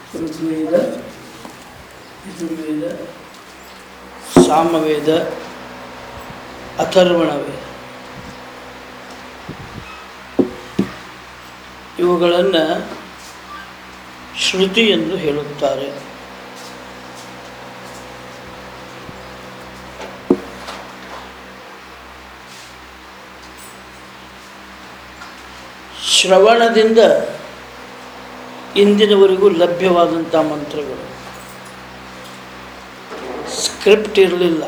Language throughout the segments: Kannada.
ಋಗ್ವೇದ, ಯಜುರ್ವೇದ, ಸಾಮವೇದ, ಅಥರ್ವಣ ವೇದ ಇವುಗಳನ್ನು ಶ್ರುತಿ ಎಂದು ಹೇಳುತ್ತಾರೆ. ಶ್ರವಣದಿಂದ ಇಂದಿನವರೆಗೂ ಲಭ್ಯವಾದಂಥ ಮಂತ್ರಗಳು. ಸ್ಕ್ರಿಪ್ಟ್ ಇರಲಿಲ್ಲ.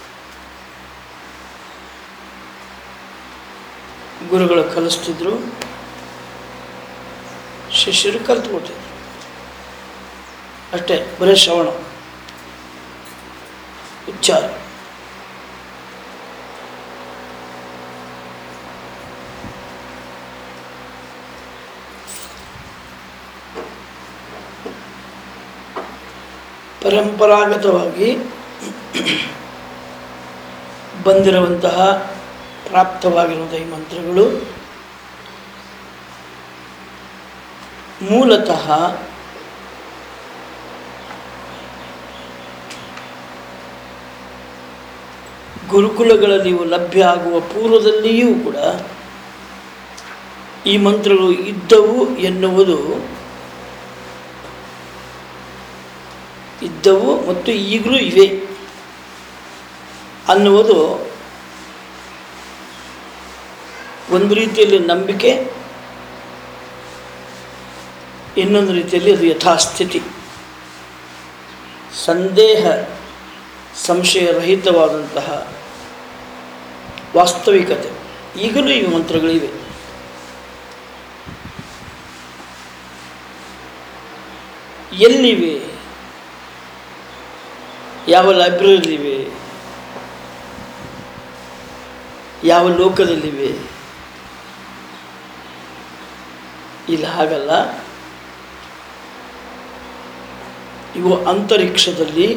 ಗುರುಗಳು ಕಲಿಸ್ತಿದ್ರು, ಶಿಷ್ಯರು ಕಲಿತ್ಕೊತಿದ್ರು. ಅಷ್ಟೇ, ಬರೀ ಶ್ರವಣ, ಉಚ್ಚಾರ. ಪರಂಪರಾಗತವಾಗಿ ಬಂದಿರುವಂತಹ ಪ್ರಾಪ್ತವಾಗಿರುವಂಥ ಈ ಮಂತ್ರಗಳು ಮೂಲತಃ ಗುರುಕುಲಗಳಲ್ಲಿ ಲಭ್ಯ ಆಗುವ ಪೂರ್ವದಲ್ಲಿಯೂ ಕೂಡ ಈ ಮಂತ್ರಗಳು ಇದ್ದವು ಎನ್ನುವುದು ಇದ್ದವು ಮತ್ತು ಈಗಲೂ ಇವೆ ಅನ್ನುವುದು ಒಂದು ರೀತಿಯಲ್ಲಿ ನಂಬಿಕೆ, ಇನ್ನೊಂದು ರೀತಿಯಲ್ಲಿ ಅದು ಯಥಾಸ್ಥಿತಿ. ಸಂದೇಹ ಸಂಶಯರಹಿತವಾದಂತಹ ವಾಸ್ತವಿಕತೆ. ಈಗಲೂ ಈ ಮಂತ್ರಗಳಿವೆ. ಎಲ್ಲಿವೆ? ಯಾವ ಲೈಬ್ರರಿಲಿವೆ? ಯಾವ ಲೋಕದಲ್ಲಿವೆ? ಇಲ್ಲಿ ಹಾಗಲ್ಲ. ಇವು ಅಂತರಿಕ್ಷದಲ್ಲಿ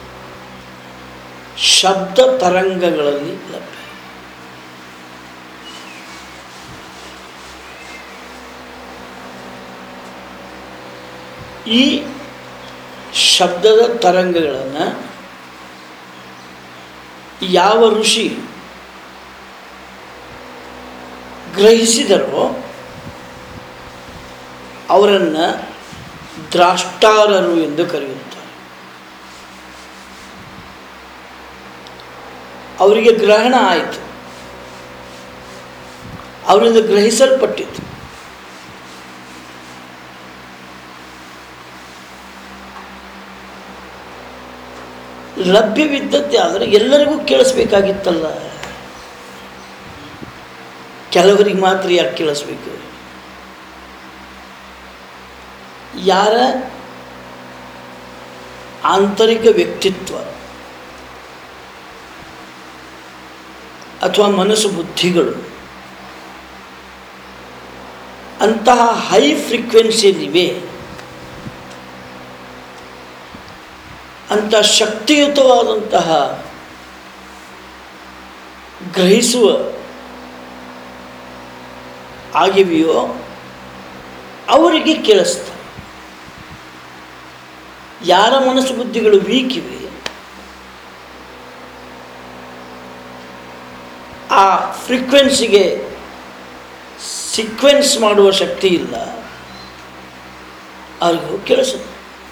ಶಬ್ದ ತರಂಗಗಳಲ್ಲಿ ಲಭ್ಯ. ಈ ಶಬ್ದದ ತರಂಗಗಳನ್ನು ಯಾವ ಋಷಿ ಗ್ರಹಿಸಿದರೋ ಅವರನ್ನು ದ್ರಾಷ್ಟಾರರು ಎಂದು ಕರೆಯುತ್ತಾರೆ. ಅವರಿಗೆ ಗ್ರಹಣ ಆಯಿತು, ಅವರಿಂದ ಗ್ರಹಿಸಲ್ಪಟ್ಟಿತು. ಲಭ್ಯವಿದ್ದದ್ದೇ ಆದರೆ ಎಲ್ಲರಿಗೂ ಕೇಳಿಸ್ಬೇಕಾಗಿತ್ತಲ್ಲ. ಕೆಲವರಿಗೆ ಮಾತ್ರ ಯಾಕೆ ಕೇಳಿಸ್ಬೇಕು? ಯಾರ ಆಂತರಿಕ ವ್ಯಕ್ತಿತ್ವ ಅಥವಾ ಮನಸ್ಸು ಬುದ್ಧಿಗಳು ಅಂತಹ ಹೈ ಫ್ರೀಕ್ವೆನ್ಸಿಯಲ್ಲಿವೆ, ಅಂಥ ಶಕ್ತಿಯುತವಾದಂತಹ ಗ್ರಹಿಸುವ ಆಗಿವೆಯೋ ಅವರಿಗೆ ಕೇಳಿಸ್ತಾರೆ. ಯಾರ ಮನಸ್ಸು ಬುದ್ಧಿಗಳು ವೀಕ್ ಇವೆ, ಆ ಫ್ರೀಕ್ವೆನ್ಸಿಗೆ ಸೀಕ್ವೆನ್ಸ್ ಮಾಡುವ ಶಕ್ತಿ ಇಲ್ಲ, ಅವ್ರಿಗೂ ಕೇಳಿಸುತ್ತೆ.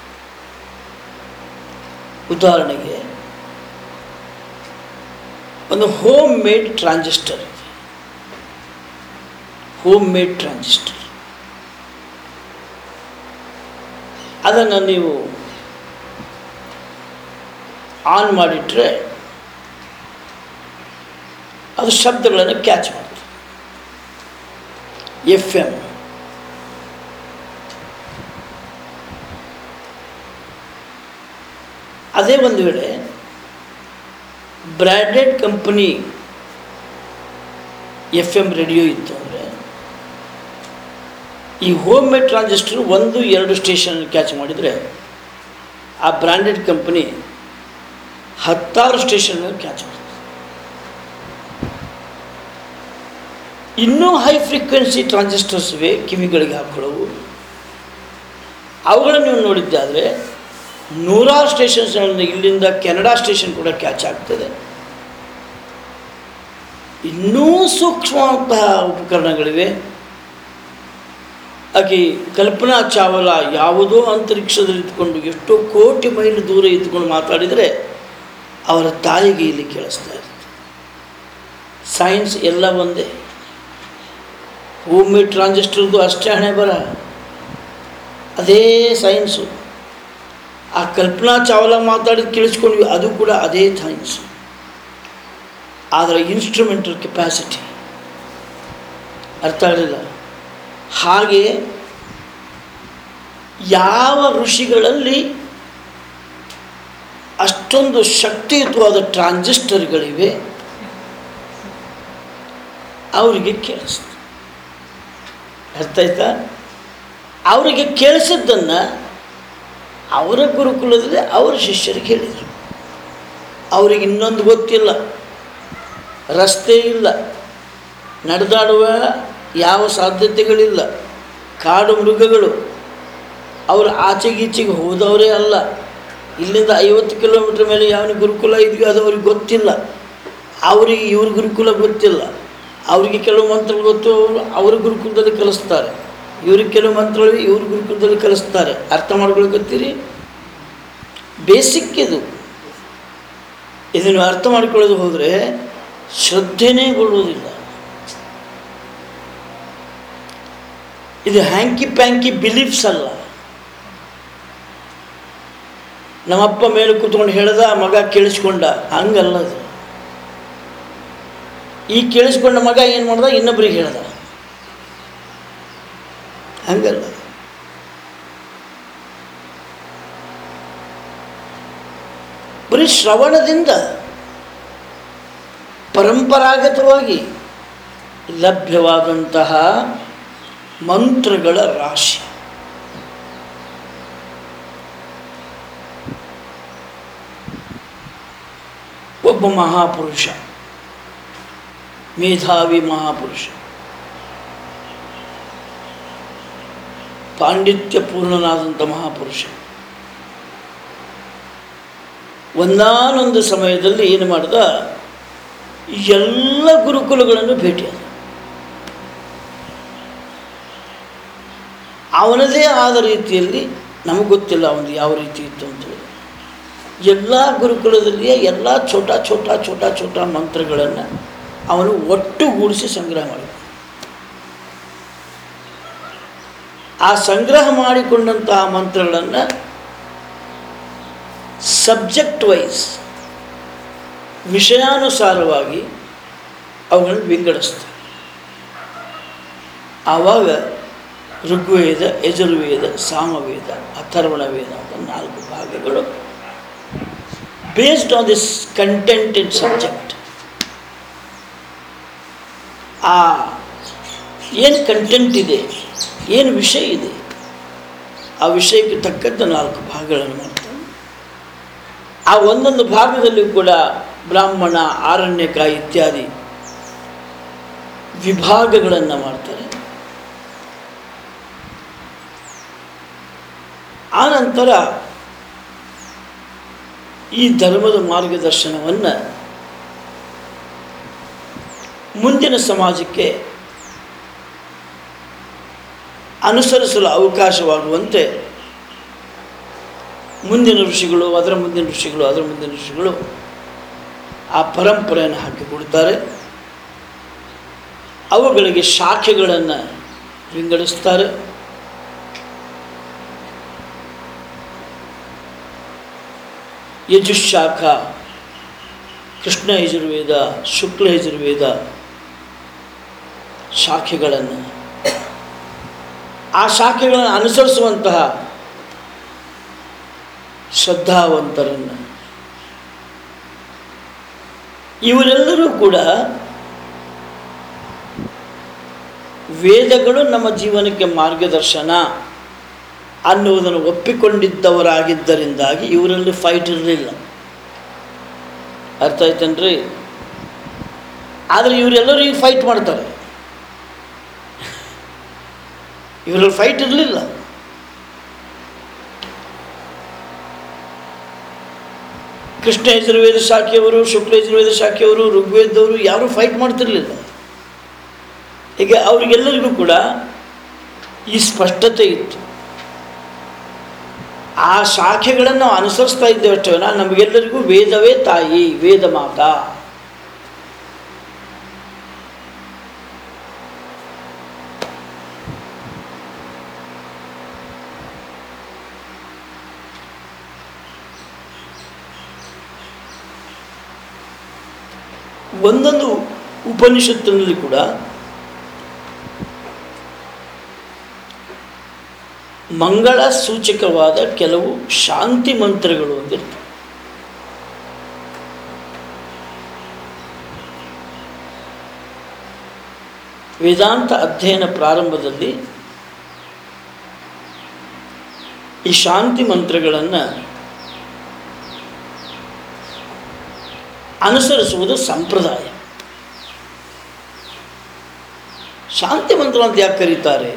ಉದಾಹರಣೆಗೆ ಒಂದು ಹೋಮ್ ಮೇಡ್ ಟ್ರಾನ್ಸಿಸ್ಟರ್ ಇದೆ. ಹೋಮ್ ಮೇಡ್ ಟ್ರಾನ್ಸಿಸ್ಟರ್ ಅದನ್ನು ನೀವು ಆನ್ ಮಾಡಿಟ್ರೆ ಅದು ಶಬ್ದಗಳನ್ನು ಕ್ಯಾಚ್ ಮಾಡುತ್ತೆ. FM. ಅದೇ ಒಂದು ವೇಳೆ ಬ್ರ್ಯಾಂಡೆಡ್ ಕಂಪನಿ FM ರೇಡಿಯೋ ಇತ್ತು ಅಂದರೆ ಈ home made transistor 1-2 station catch ಮಾಡಿದರೆ ಆ ಬ್ರ್ಯಾಂಡೆಡ್ ಕಂಪನಿ 10 ಸ್ಟೇಷನ್ ಕ್ಯಾಚ್ ಮಾಡುತ್ತೆ. ಇನ್ನೂ ಹೈ ಫ್ರೀಕ್ವೆನ್ಸಿ ಟ್ರಾನ್ಸಿಸ್ಟರ್ಸ್ ಇವೆ ಕಿವಿಗಳಿಗೆ ಹಾಕೊಳ್ಳವು. ಅವುಗಳನ್ನು ನೀವು ನೋಡಿದ್ದಾದರೆ ನೂರಾರು ಸ್ಟೇಷನ್ಸ್ಗಳಿಂದ ಇಲ್ಲಿಂದ ಕೆನಡಾ ಸ್ಟೇಷನ್ ಕೂಡ ಕ್ಯಾಚ್ ಆಗ್ತದೆ. ಇನ್ನೂ ಸೂಕ್ಷ್ಮವಂತಹ ಉಪಕರಣಗಳಿವೆ. ಆಕೆ ಕಲ್ಪನಾ ಚಾವಲಾ ಯಾವುದೋ ಅಂತರಿಕ್ಷದಲ್ಲಿ ಇದ್ಕೊಂಡು ಎಷ್ಟೋ ಕೋಟಿ ಮೈಲು ದೂರ ಇದ್ಕೊಂಡು ಮಾತಾಡಿದರೆ ಅವರ ತಾಯಿಗೆ ಇಲ್ಲಿ ಕೇಳಿಸ್ತಾ ಇರುತ್ತೆ. ಸೈನ್ಸ್ ಎಲ್ಲ ಒಂದೇ. ಭೂಮಿ ಟ್ರಾನ್ಸಿಸ್ಟರ್ದು ಅಷ್ಟೇ ಹಣೆ ಬರ, ಅದೇ ಸೈನ್ಸು. ಆ ಕಲ್ಪನಾ ಚಾವಲಾ ಮಾತಾಡಿದ್ದು ಕೇಳಿಸ್ಕೊಂಡ್ವಿ, ಅದು ಕೂಡ ಅದೇ ಸೈನ್ಸು. ಆದರೆ ಇನ್ಸ್ಟ್ರೂಮೆಂಟಲ್ ಕೆಪಾಸಿಟಿ ಅರ್ಥ ಆಗಲಿಲ್ಲ. ಹಾಗೆ ಯಾವ ಋಷಿಗಳಲ್ಲಿ ಅಷ್ಟೊಂದು ಶಕ್ತಿಯುತವಾದ ಟ್ರಾನ್ಸಿಸ್ಟರ್ಗಳಿವೆ ಅವರಿಗೆ ಕೇಳಿಸ್ತು. ಅರ್ಥ ಆಯ್ತಾ? ಅವರಿಗೆ ಕೇಳಿಸಿದ್ದನ್ನು ಅವರ ಗುರುಕುಲದಲ್ಲಿ ಅವರ ಶಿಷ್ಯರಿಗೆ ಹೇಳಿದರು. ಅವರಿಗೆ ಇನ್ನೊಂದು ಗೊತ್ತಿಲ್ಲ, ರಸ್ತೆ ಇಲ್ಲ, ನಡೆದಾಡುವ ಯಾವ ಸಾಧ್ಯತೆಗಳಿಲ್ಲ, ಕಾಡು ಮೃಗಗಳು. ಅವರು ಆಚೆಗೀಚೆಗೆ ಹೋದವರೇ ಅಲ್ಲ. ಇಲ್ಲಿಂದ 50 ಕಿಲೋಮೀಟ್ರ್ ಮೇಲೆ ಯಾವ ಗುರುಕುಲ ಇದೆಯೋ ಅದು ಅವ್ರಿಗೆ ಗೊತ್ತಿಲ್ಲ. ಅವರಿಗೆ ಇವ್ರ ಗುರುಕುಲ ಗೊತ್ತಿಲ್ಲ. ಅವರಿಗೆ ಕೆಲವು ಮಂತ್ರಗಳು ಗೊತ್ತು, ಅವ್ರ ಗುರುಕುಲದಲ್ಲಿ ಕಲಿಸ್ತಾರೆ. ಇವ್ರಿಗೆ ಕೆಲವು ಮಂತ್ರಗಳು ಇವ್ರ ಗುರುಕುಲದಲ್ಲಿ ಕಲಿಸ್ತಾರೆ. ಅರ್ಥ ಮಾಡ್ಕೊಳ್ಕೊತೀರಿ? ಬೇಸಿಕ್ ಇದು. ಇದನ್ನು ಅರ್ಥ ಮಾಡ್ಕೊಳ್ಳೋದು ಹೋದರೆ ಶ್ರದ್ಧೆನೇ ಕೊಡುವುದಿಲ್ಲ. ಇದು ಹ್ಯಾಂಕಿ ಪ್ಯಾಂಕಿ ಬಿಲೀಫ್ಸ್ ಅಲ್ಲ. ನಮ್ಮಪ್ಪ ಮೇಲೆ ಕೂತ್ಕೊಂಡು ಹೇಳ್ದ, ಮಗ ಕೇಳಿಸ್ಕೊಂಡ, ಹಂಗಲ್ಲ ಅದು. ಈ ಕೇಳಿಸ್ಕೊಂಡ ಮಗ ಏನು ಮಾಡ್ದ, ಇನ್ನೊಬ್ಬರಿಗೆ ಹೇಳ್ದ, ಹಂಗಲ್ಲ. ಬರೀ ಶ್ರವಣದಿಂದ ಪರಂಪರಾಗತವಾಗಿ ಲಭ್ಯವಾದಂತಹ ಮಂತ್ರಗಳ ರಾಶಿ. ಒಬ್ಬ ಮಹಾಪುರುಷ, ಮೇಧಾವಿ ಮಹಾಪುರುಷ, ಪಾಂಡಿತ್ಯ ಪೂರ್ಣನಾದಂಥ ಮಹಾಪುರುಷ ಒಂದಾನೊಂದು ಸಮಯದಲ್ಲಿ ಏನು ಮಾಡಿದ, ಎಲ್ಲ ಗುರುಕುಲಗಳನ್ನು ಭೇಟಿಯಾದ. ಅವನದೇ ಆದ ರೀತಿಯಲ್ಲಿ, ನಮಗೆ ಗೊತ್ತಿಲ್ಲ ಅವನು ಯಾವ ರೀತಿ ಇತ್ತು ಅಂತೇಳಿ, ಎಲ್ಲ ಗುರುಕುಲದಲ್ಲಿಯೇ ಎಲ್ಲ ಛೋಟ ಛೋಟ ಛೋಟ ಛೋಟ ಮಂತ್ರಗಳನ್ನು ಅವನು ಒಟ್ಟುಗೂಡಿಸಿ ಸಂಗ್ರಹ ಮಾಡಿದ. ಆ ಸಂಗ್ರಹ ಮಾಡಿಕೊಂಡಂತಹ ಮಂತ್ರಗಳನ್ನು ಸಬ್ಜೆಕ್ಟ್ ವೈಸ್, ವಿಷಯಾನುಸಾರವಾಗಿ ಅವುಗಳನ್ನು ವಿಂಗಡಿಸ್ತಾರೆ. ಆವಾಗ ಋಗ್ವೇದ, ಯಜುರ್ವೇದ, ಸಾಮವೇದ, ಅಥರ್ವಣ ವೇದ ಅಂತ 4 ಭಾಗಗಳು based on this content in subject. ಆ ಏನು ಕಂಟೆಂಟ್ ಇದೆ, ಏನು ವಿಷಯ ಇದೆ, ಆ ವಿಷಯಕ್ಕೆ ತಕ್ಕಂಥ 4 ಭಾಗಗಳನ್ನು ಮಾಡ್ತಾರೆ. ಆ ಒಂದೊಂದು ಭಾಗದಲ್ಲೂ ಕೂಡ ಬ್ರಾಹ್ಮಣ, ಆರಣ್ಯಕ ಇತ್ಯಾದಿ ವಿಭಾಗಗಳನ್ನು ಮಾಡ್ತಾರೆ. ಆನಂತರ ಈ ಧರ್ಮದ ಮಾರ್ಗದರ್ಶನವನ್ನು ಮುಂದಿನ ಸಮಾಜಕ್ಕೆ ಅನುಸರಿಸಲು ಅವಕಾಶವಾಗುವಂತೆ ಮುಂದಿನ ಋಷಿಗಳು, ಅದರ ಮುಂದಿನ ಋಷಿಗಳು, ಅದರ ಮುಂದಿನ ಋಷಿಗಳು ಆ ಪರಂಪರೆಯನ್ನು ಹಾಕಿಕೊಡ್ತಾರೆ. ಅವುಗಳಿಗೆ ಶಾಖೆಗಳನ್ನು ವಿಂಗಡಿಸ್ತಾರೆ. ಯಜುಶಾಖ, ಕೃಷ್ಣ ಯಜುರ್ವೇದ, ಶುಕ್ಲ ಯಜುರ್ವೇದ ಶಾಖೆಗಳನ್ನು, ಆ ಶಾಖೆಗಳನ್ನು ಅನುಸರಿಸುವಂತಹ ಶ್ರದ್ಧಾವಂತರನ್ನು, ಇವರೆಲ್ಲರೂ ಕೂಡ ವೇದಗಳು ನಮ್ಮ ಜೀವನಕ್ಕೆ ಮಾರ್ಗದರ್ಶನ ಅನ್ನುವುದನ್ನು ಒಪ್ಪಿಕೊಂಡಿದ್ದವರಾಗಿದ್ದರಿಂದಾಗಿ ಇವರಲ್ಲಿ ಫೈಟ್ ಇರಲಿಲ್ಲ. ಅರ್ಥ ಆಯ್ತೇನ್ರಿ? ಆದರೆ ಇವರೆಲ್ಲರೂ ಈಗ ಫೈಟ್ ಮಾಡ್ತಾರೆ. ಇವರಲ್ಲಿ ಫೈಟ್ ಇರಲಿಲ್ಲ. ಕೃಷ್ಣ ಯಜುರ್ವೇದ ಶಾಖೆಯವರು, ಶುಕ್ಲ ಯಜುರ್ವೇದ ಶಾಖೆಯವರು, ಋಗ್ವೇದದವರು ಯಾರೂ ಫೈಟ್ ಮಾಡ್ತಿರಲಿಲ್ಲ. ಈಗ ಅವರಿಗೆಲ್ಲರಿಗೂ ಕೂಡ ಈ ಸ್ಪಷ್ಟತೆ ಇತ್ತು. ಆ ಶಾಖೆಗಳನ್ನು ನಾವು ಅನುಸರಿಸ್ತಾ ಇದ್ದೇವೆ ಅಷ್ಟೇ. ನಮಗೆಲ್ಲರಿಗೂ ವೇದವೇ ತಾಯಿ, ವೇದ ಮಾತಾ. ಒಂದೊಂದು ಉಪನಿಷತ್ತಿನಲ್ಲಿ ಕೂಡ ಮಂಗಳ ಸೂಚಕವಾದ ಕೆಲವು ಶಾಂತಿ ಮಂತ್ರಗಳು ಅಂತಿರ್ತವೆ. ವೇದಾಂತ ಅಧ್ಯಯನ ಪ್ರಾರಂಭದಲ್ಲಿ ಈ ಶಾಂತಿ ಮಂತ್ರಗಳನ್ನು ಅನುಸರಿಸುವುದು ಸಂಪ್ರದಾಯ. ಶಾಂತಿ ಮಂತ್ರ ಅಂತ ಯಾಕೆ ಕರೀತಾರೆ?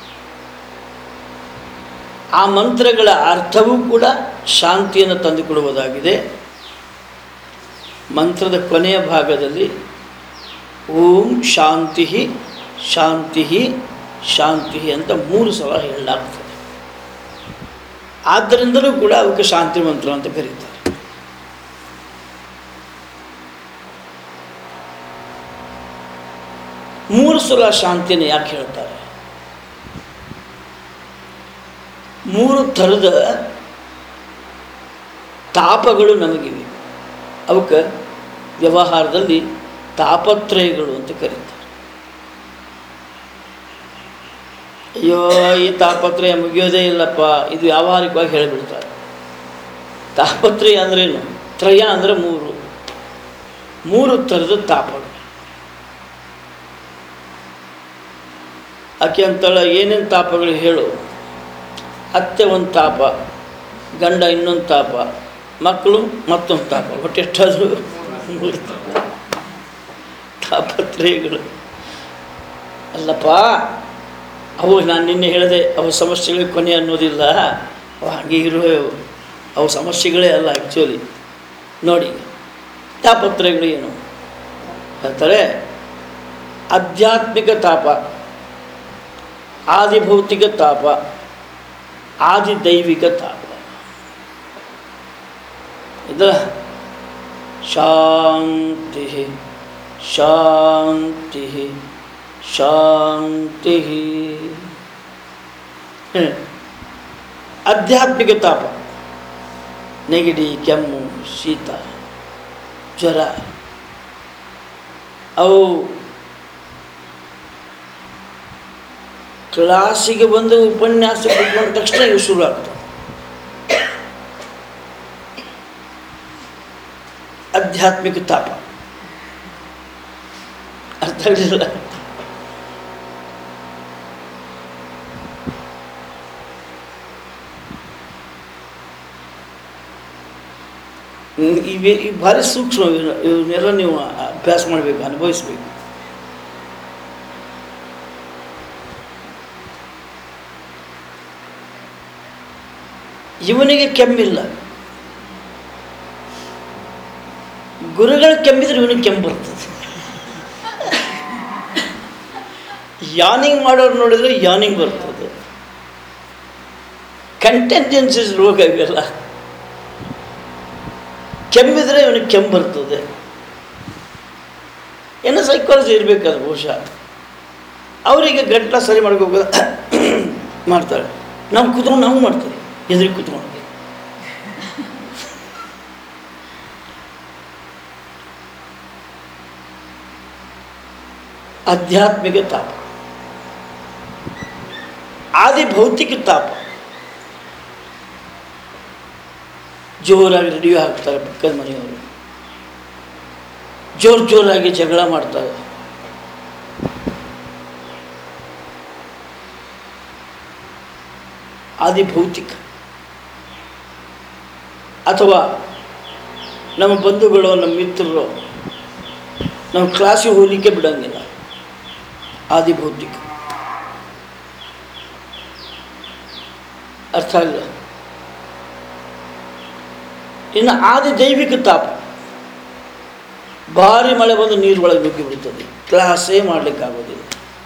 ಆ ಮಂತ್ರಗಳ ಅರ್ಥವೂ ಕೂಡ ಶಾಂತಿಯನ್ನು ತಂದುಕೊಡುವುದಾಗಿದೆ. ಮಂತ್ರದ ಕೊನೆಯ ಭಾಗದಲ್ಲಿ ಓಂ ಶಾಂತಿ ಶಾಂತಿ ಶಾಂತಿ ಅಂತ 3 ಸಲ ಹೇಳಲಾಗ್ತದೆ. ಆದ್ದರಿಂದಲೂ ಕೂಡ ಅವಕ್ಕೆ ಶಾಂತಿ ಮಂತ್ರ ಅಂತ ಕರೀತಾರೆ. ಮೂರು ಸಲ ಶಾಂತಿಯನ್ನು ಯಾಕೆ ಹೇಳ್ತಾರೆ? 3 ಥರದ ತಾಪಗಳು ನಮಗಿವೆ. ಅವಕ್ಕೆ ವ್ಯವಹಾರದಲ್ಲಿ ತಾಪತ್ರಯಗಳು ಅಂತ ಕರೀತಾರೆ. ಅಯ್ಯೋ, ಈ ತಾಪತ್ರಯ ಮುಗಿಯೋದೇ ಇಲ್ಲಪ್ಪ, ಇದು ವ್ಯಾವಹಾರಿಕವಾಗಿ ಹೇಳಿಬಿಡ್ತಾರೆ. ತಾಪತ್ರಯ ಅಂದ್ರೇನು? ತ್ರಯ ಅಂದರೆ 3 ಥರದ ತಾಪಗಳು. ಆಕೆ ಅಂತಾಳೆ, ಏನೇನು ತಾಪಗಳು ಹೇಳು? ಅತ್ತೆ ಒಂದು ತಾಪ, ಗಂಡ ಇನ್ನೊಂದು ತಾಪ, ಮಕ್ಕಳು ಮತ್ತೊಂದು ತಾಪ, ಒಟ್ಟು ಎಷ್ಟಾದರೂ 3 ತಾಪತ್ರಯಗಳು. ಅಲ್ಲಪ್ಪ, ಅವು ನಾನು ನಿನ್ನೆ ಹೇಳಿದೆ, ಅವು ಸಮಸ್ಯೆಗಳಿಗೆ ಕೊನೆ ಅನ್ನೋದಿಲ್ಲ. ಅವು ಹಾಗೆ ಅವು ಸಮಸ್ಯೆಗಳೇ ಅಲ್ಲ ಆ್ಯಕ್ಚುಲಿ. ನೋಡಿ, ತಾಪತ್ರಯಗಳು ಏನು ಹೇಳ್ತಾರೆ? ಆಧ್ಯಾತ್ಮಿಕ ತಾಪ, ಆದಿಭೌತಿಕ ತಾಪ, ಆದಿದೈವಿಕ ತಾಪ. ಇದು ಶಾಂತಿ ಶಾಂತಿ ಶಾಂತಿ. ಆಧ್ಯಾತ್ಮಿಕ ತಾಪ, ನೆಗಡಿ, ಕೆಮ್ಮು, ಶೀತ, ಜ್ವರ, ಅವು ಕ್ಲಾಸಿಗೆ ಬಂದು ಉಪನ್ಯಾಸ ಕೊಟ್ಕೊಂಡ ತಕ್ಷಣ ಇವು ಶುರು ಆಗ್ತವೆ. ಆಧ್ಯಾತ್ಮಿಕ ತಾಪ ಅರ್ಥ ಆಗಲಿಲ್ಲ. ಈ ಭಾರಿ ಸೂಕ್ಷ್ಮ. ಇವನ್ನೆಲ್ಲ ನೀವು ಅಭ್ಯಾಸ ಮಾಡಬೇಕು, ಅನುಭವಿಸ್ಬೇಕು. ಇವನಿಗೆ ಕೆಮ್ಮಿಲ್ಲ, ಗುರುಗಳು ಕೆಮ್ಮಿದ್ರೆ ಇವನಿಗೆ ಕೆಮ್ಮು ಬರ್ತದೆ. ಯಾನಿಂಗ್ ಮಾಡೋರು ನೋಡಿದರೆ ಯಾನಿಂಗ್ ಬರ್ತದೆ. ಕಂಟೆಂಜೆನ್ಸೀಸ್ ರೋಗ ಇವೆಲ್ಲ. ಕೆಮ್ಮಿದ್ರೆ ಇವನಿಗೆ ಕೆಮ್ಮು ಬರ್ತದೆ. ಏನೋ ಸೈಕಾಲಜಿ ಇರಬೇಕದು ಬಹುಶಃ. ಅವರಿಗೆ ಗಂಟ್ಲ ಸರಿ ಮಾಡ್ಕೋಬೋದು ಮಾಡ್ತಾರೆ. ನಾವು ಕೂತ್ಕೊಂಡು ನಾವು ಮಾಡ್ತೀವಿ, ಎದುರಿಗೆ ಕೂತ್ಕೊಂಡು. ಆಧ್ಯಾತ್ಮಿಕ ತಾಪ, ಆದಿಭೌತಿಕ ತಾಪ. ಜೋರಾಗಿ ರೇಡಿಯೋ ಹಾಕ್ತಾರೆ ಪಕ್ಕದ ಮನೆಯವರು, ಜೋರಾಗಿ ಜಗಳ ಮಾಡ್ತಾರೆ. ಆದಿಭೌತಿಕ. ಅಥವಾ ನಮ್ಮ ಬಂಧುಗಳು, ನಮ್ಮ ಮಿತ್ರರು ನಮ್ಮ ಕ್ಲಾಸಿಗೆ ಹೋಗಲಿಕ್ಕೆ ಬಿಡೋಂಗಿಲ್ಲ. ಆದಿಭೌತಿಕ. ಅರ್ಥ ಆಗಿಲ್ಲ? ಇನ್ನು ಆದಿ ದೈವಿಕ ತಾಪ, ಭಾರಿ ಮಳೆ ಬಂದು ನೀರು ಒಳಗೆ ನುಗ್ಗಿ ಬಿಡ್ತದೆ, ಕ್ಲಾಸೇ ಮಾಡಲಿಕ್ಕಾಗೋದಿಲ್ಲ.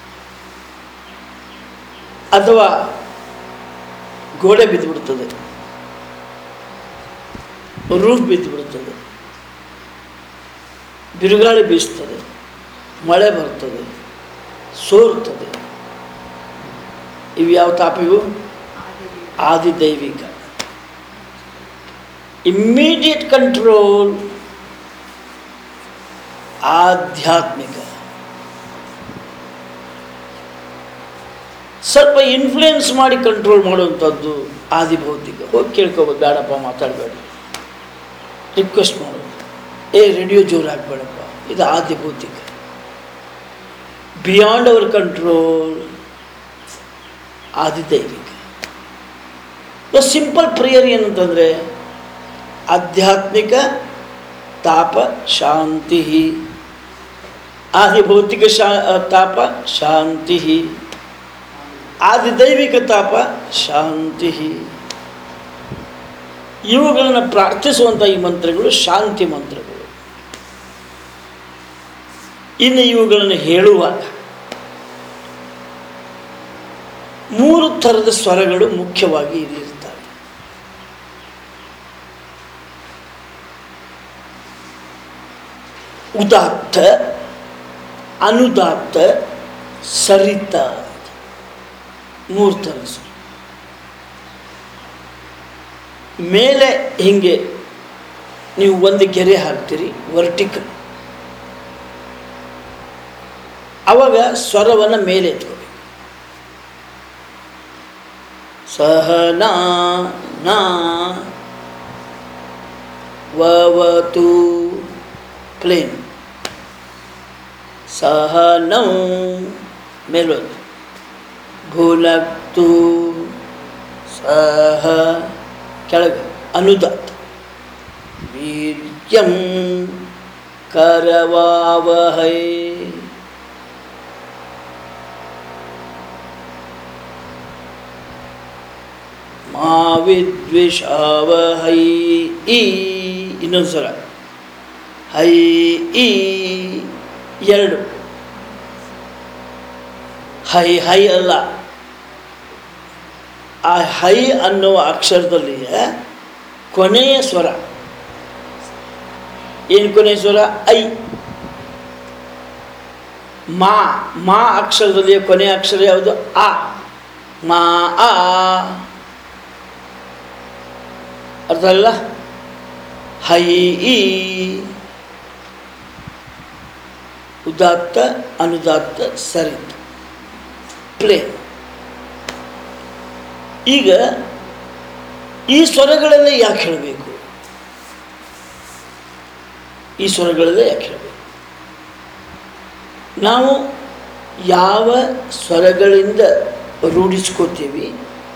ಅಥವಾ ಗೋಡೆ ಬಿದ್ದು ಬಿಡ್ತದೆ, ರೂಫ್ ಬಿದ್ದು ಬಿಡ್ತದೆ, ಬಿರುಗಾಳಿ ಬೀಸ್ತದೆ, ಮಳೆ ಬರ್ತದೆ, ಸೋರ್ತದೆ. ಇವು ಯಾವ ತಾಪ? ಇವು ಆದಿ ದೈವಿಕ. ಇಮ್ಮಿಡಿಯೇಟ್ ಕಂಟ್ರೋಲ್ ಆಧ್ಯಾತ್ಮಿಕ. ಸ್ವಲ್ಪ ಇನ್ಫ್ಲುಯೆನ್ಸ್ ಮಾಡಿ ಕಂಟ್ರೋಲ್ ಮಾಡುವಂಥದ್ದು ಆದಿ ಭೌತಿಕ. ಹೋಗಿ ಕೇಳ್ಕೊಬೋದು, ಬೇಡಪ್ಪ ಮಾತಾಡಬೇಡಿ, ರಿಕ್ವೆಸ್ಟ್ ಮಾಡೋದು, ರೇಡಿಯೋ ಜೋರು ಹಾಕ್ಬೇಡಪ್ಪ, ಇದು ಆದಿ ಭೌತಿಕ. ಬಿಯಾಂಡ್ ಅವರ್ ಕಂಟ್ರೋಲ್ ಆದಿ ದೈವಿಕ. ಸಿಂಪಲ್ ಪ್ರೇಯರ್ ಏನಂತಂದರೆ ಆಧ್ಯಾತ್ಮಿಕ ತಾಪ ಶಾಂತಿ, ಆದಿ ಭೌತಿಕ ತಾಪ ಶಾಂತಿ, ಆದಿ ದೈವಿಕ ತಾಪ ಶಾಂತಿ. ಇವುಗಳನ್ನು ಪ್ರಾರ್ಥಿಸುವಂಥ ಈ ಮಂತ್ರಗಳು ಶಾಂತಿ ಮಂತ್ರಗಳು. ಇನ್ನು ಇವುಗಳನ್ನು ಹೇಳುವಾಗ 3 ಥರದ ಸ್ವರಗಳು ಮುಖ್ಯವಾಗಿ ಇಲ್ಲಿರ್ತವೆ. ಉದಾತ್ತ, ಅನುದಾತ್ತ, ಸರಿತ, 3 ಥರದ ಸ್ವರ. ಮೇಲೆ ಹೀಗೆ ನೀವು ಒಂದು ಗೆರೆ ಹಾಕ್ತೀರಿ ವರ್ಟಿಕಲ್, ಆವಾಗ ಸ್ವರವನ್ನು ಮೇಲೆ ಎತ್ಕೋಬೇಕು. ಸಹನಾ ನಾ ವವತು ಪ್ಲೇನ್, ಸಹನೌ ಮೇಲೊಂದು, ಭುನಕ್ತು ಸಹ ಕೆಳಗೆ ಅನುದಾತ್ತ, ವೀರ್ಯಂ ಕರವಾವಹೈ, ಮಾ ವಿದ್ವಿಷಾವಹೈ, ಇನ್ನೊಂದು ಸಲ ಹೈ ಈ 2, ಹೈ ಹೈ ಅಲ್ಲ, ಆ ಹೈ ಅನ್ನುವ ಅಕ್ಷರದಲ್ಲಿ ಕೊನೆಯ ಸ್ವರ ಏನು? ಕೊನೆಯ ಸ್ವರ ಐ. ಮಾ ಅಕ್ಷರದಲ್ಲಿ ಕೊನೆಯ ಅಕ್ಷರ ಯಾವುದು? ಆ. ಮಾ ಆ, ಅರ್ಥ ಅಲ್ಲ? ಹೈ ಈ, ಉದಾತ್ತ, ಅನುದಾತ್ತ, ಸರಿತ, ಪ್ಲೇನ್. ಈಗ ಈ ಸ್ವರಗಳಲ್ಲೇ ಯಾಕೆ ಹೇಳಬೇಕು? ಈ ಸ್ವರಗಳಲ್ಲೇ ಯಾಕೆ ಹೇಳಬೇಕು? ನಾವು ಯಾವ ಸ್ವರಗಳಿಂದ ರೂಢಿಸ್ಕೋತೀವಿ,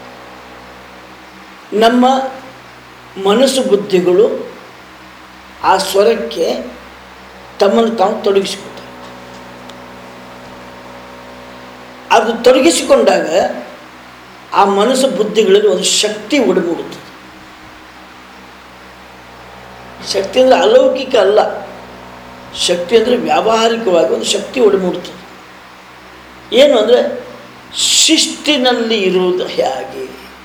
ನಮ್ಮ ಮನಸ್ಸು ಬುದ್ಧಿಗಳು ಆ ಸ್ವರಕ್ಕೆ ತಮ್ಮನ್ನು ತಾವು ತೊಡಗಿಸಿಕೊಳ್ತಾರೆ. ಅದು ತೊಡಗಿಸಿಕೊಂಡಾಗ ಆ ಮನಸ್ಸು ಬುದ್ಧಿಗಳಲ್ಲಿ ಒಂದು ಶಕ್ತಿ ಒಡಮೂಡುತ್ತದೆ. ಶಕ್ತಿ ಅಂದರೆ ಅಲೌಕಿಕ ಅಲ್ಲ, ಶಕ್ತಿ ಅಂದರೆ ವ್ಯಾವಹಾರಿಕವಾಗಿ ಒಂದು ಶಕ್ತಿ ಒಡಮೂಡುತ್ತದೆ. ಏನು ಅಂದರೆ ಶಿಸ್ತಿನಲ್ಲಿ ಇರುವುದು ಹೇಗೆ?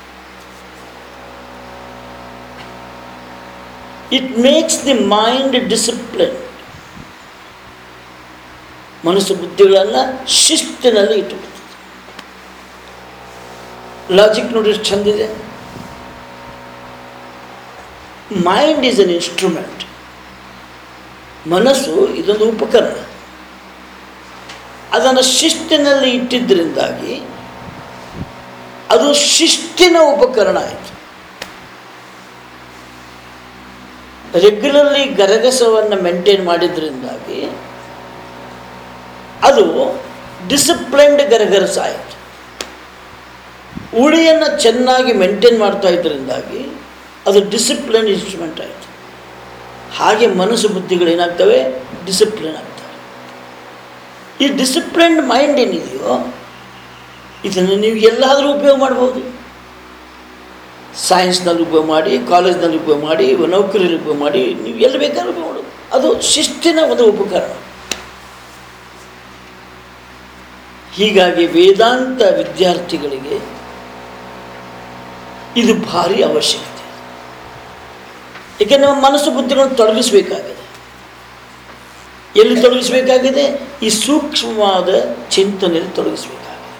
It makes the mind discipline. ಮನಸ್ಸು ಬುದ್ಧಿಗಳನ್ನು ಶಿಸ್ತಿನಲ್ಲಿ ಇಟ್ಟುಬಿಡ್ತದೆ. ಲಾಜಿಕ್ ನೋಡಿ ಎಷ್ಟು ಚಂದಿದೆ. Mind is an instrument. ಮನಸ್ಸು ಇದೊಂದು ಉಪಕರಣ. ಅದನ್ನು ಶಿಸ್ತಿನಲ್ಲಿ ಇಟ್ಟಿದ್ದರಿಂದಾಗಿ ಅದು ಶಿಸ್ತಿನ ಉಪಕರಣ ಆಯಿತು. ರೆಗ್ಯುಲರ್ಲಿ ಗರಗಸವನ್ನು ಮೇಂಟೈನ್ ಮಾಡಿದ್ರಿಂದಾಗಿ ಅದು ಡಿಸಿಪ್ಲೈನ್ಡ್ ಗರಗಸ ಆಯಿತು. ಉಳಿಯನ್ನು ಚೆನ್ನಾಗಿ ಮೇಂಟೈನ್ ಮಾಡ್ತಾ ಇದ್ದರಿಂದಾಗಿ ಅದು ಡಿಸಿಪ್ಲಿನ್ ಇನ್ಸ್ಟ್ರೂಮೆಂಟ್ ಆಯಿತು. ಹಾಗೆ ಮನಸ್ಸು ಬುದ್ಧಿಗಳೇನಾಗ್ತವೆ? ಡಿಸಿಪ್ಲಿನ್ ಆಗ್ತವೆ. ಈ ಡಿಸಿಪ್ಲಿನ್ಡ್ ಮೈಂಡ್ ಏನಿದೆಯೋ ಇದನ್ನು ನೀವು ಎಲ್ಲಾದರೂ ಉಪಯೋಗ ಮಾಡ್ಬೋದು. ಸೈನ್ಸ್ನಲ್ಲಿ ಉಪಯೋಗ ಮಾಡಿ, ಕಾಲೇಜ್ನಲ್ಲಿ ಉಪಯೋಗ ಮಾಡಿ, ನೌಕರಿಯಲ್ಲಿ ಉಪಯೋಗ ಮಾಡಿ, ನೀವು ಎಲ್ಲಿ ಬೇಕಾದ್ರೂ ಉಪಯೋಗ ಮಾಡೋದು. ಅದು ಶಿಸ್ತಿನ ಒಂದು ಉಪಕರಣ. ಹೀಗಾಗಿ ವೇದಾಂತ ವಿದ್ಯಾರ್ಥಿಗಳಿಗೆ ಇದು ಭಾರಿ ಅವಶ್ಯಕತೆ. ಏಕೆಂದರೆ ನಮ್ಮ ಮನಸ್ಸು ಬುದ್ಧಿಗಳನ್ನು ತೊಡಗಿಸಬೇಕಾಗಿದೆ. ಎಲ್ಲಿ ತೊಡಗಿಸಬೇಕಾಗಿದೆ? ಈ ಸೂಕ್ಷ್ಮವಾದ ಚಿಂತನೆಯಲ್ಲಿ ತೊಡಗಿಸಬೇಕಾಗಿದೆ.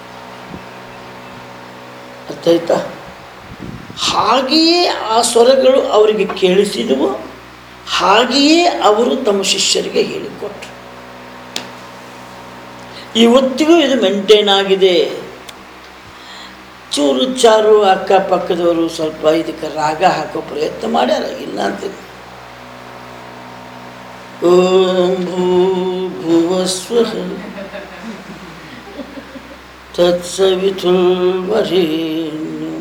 ಅರ್ಥ ಆಯ್ತಾ? ಹಾಗೆಯೇ ಆ ಸ್ವರಗಳು ಅವರಿಗೆ ಕೇಳಿಸಿದವು, ಹಾಗೆಯೇ ಅವರು ತಮ್ಮ ಶಿಷ್ಯರಿಗೆ ಹೇಳಿಕೊಟ್ರು. ಇವತ್ತಿಗೂ ಇದು ಮೇಂಟೈನ್ ಆಗಿದೆ. ಚೂರು ಚಾರು ಅಕ್ಕಪಕ್ಕದವರು ಸ್ವಲ್ಪ ಇದಕ್ಕೆ ರಾಗ ಹಾಕೋ ಪ್ರಯತ್ನ ಮಾಡ್ಯಾರ, ಇಲ್ಲ ಅಂತೀನಿ. ಓಂ ಭೂರ್ಭುವಸ್ವಃ ತತ್ಸವಿತುರ್ವರೆಣ್ಯಂ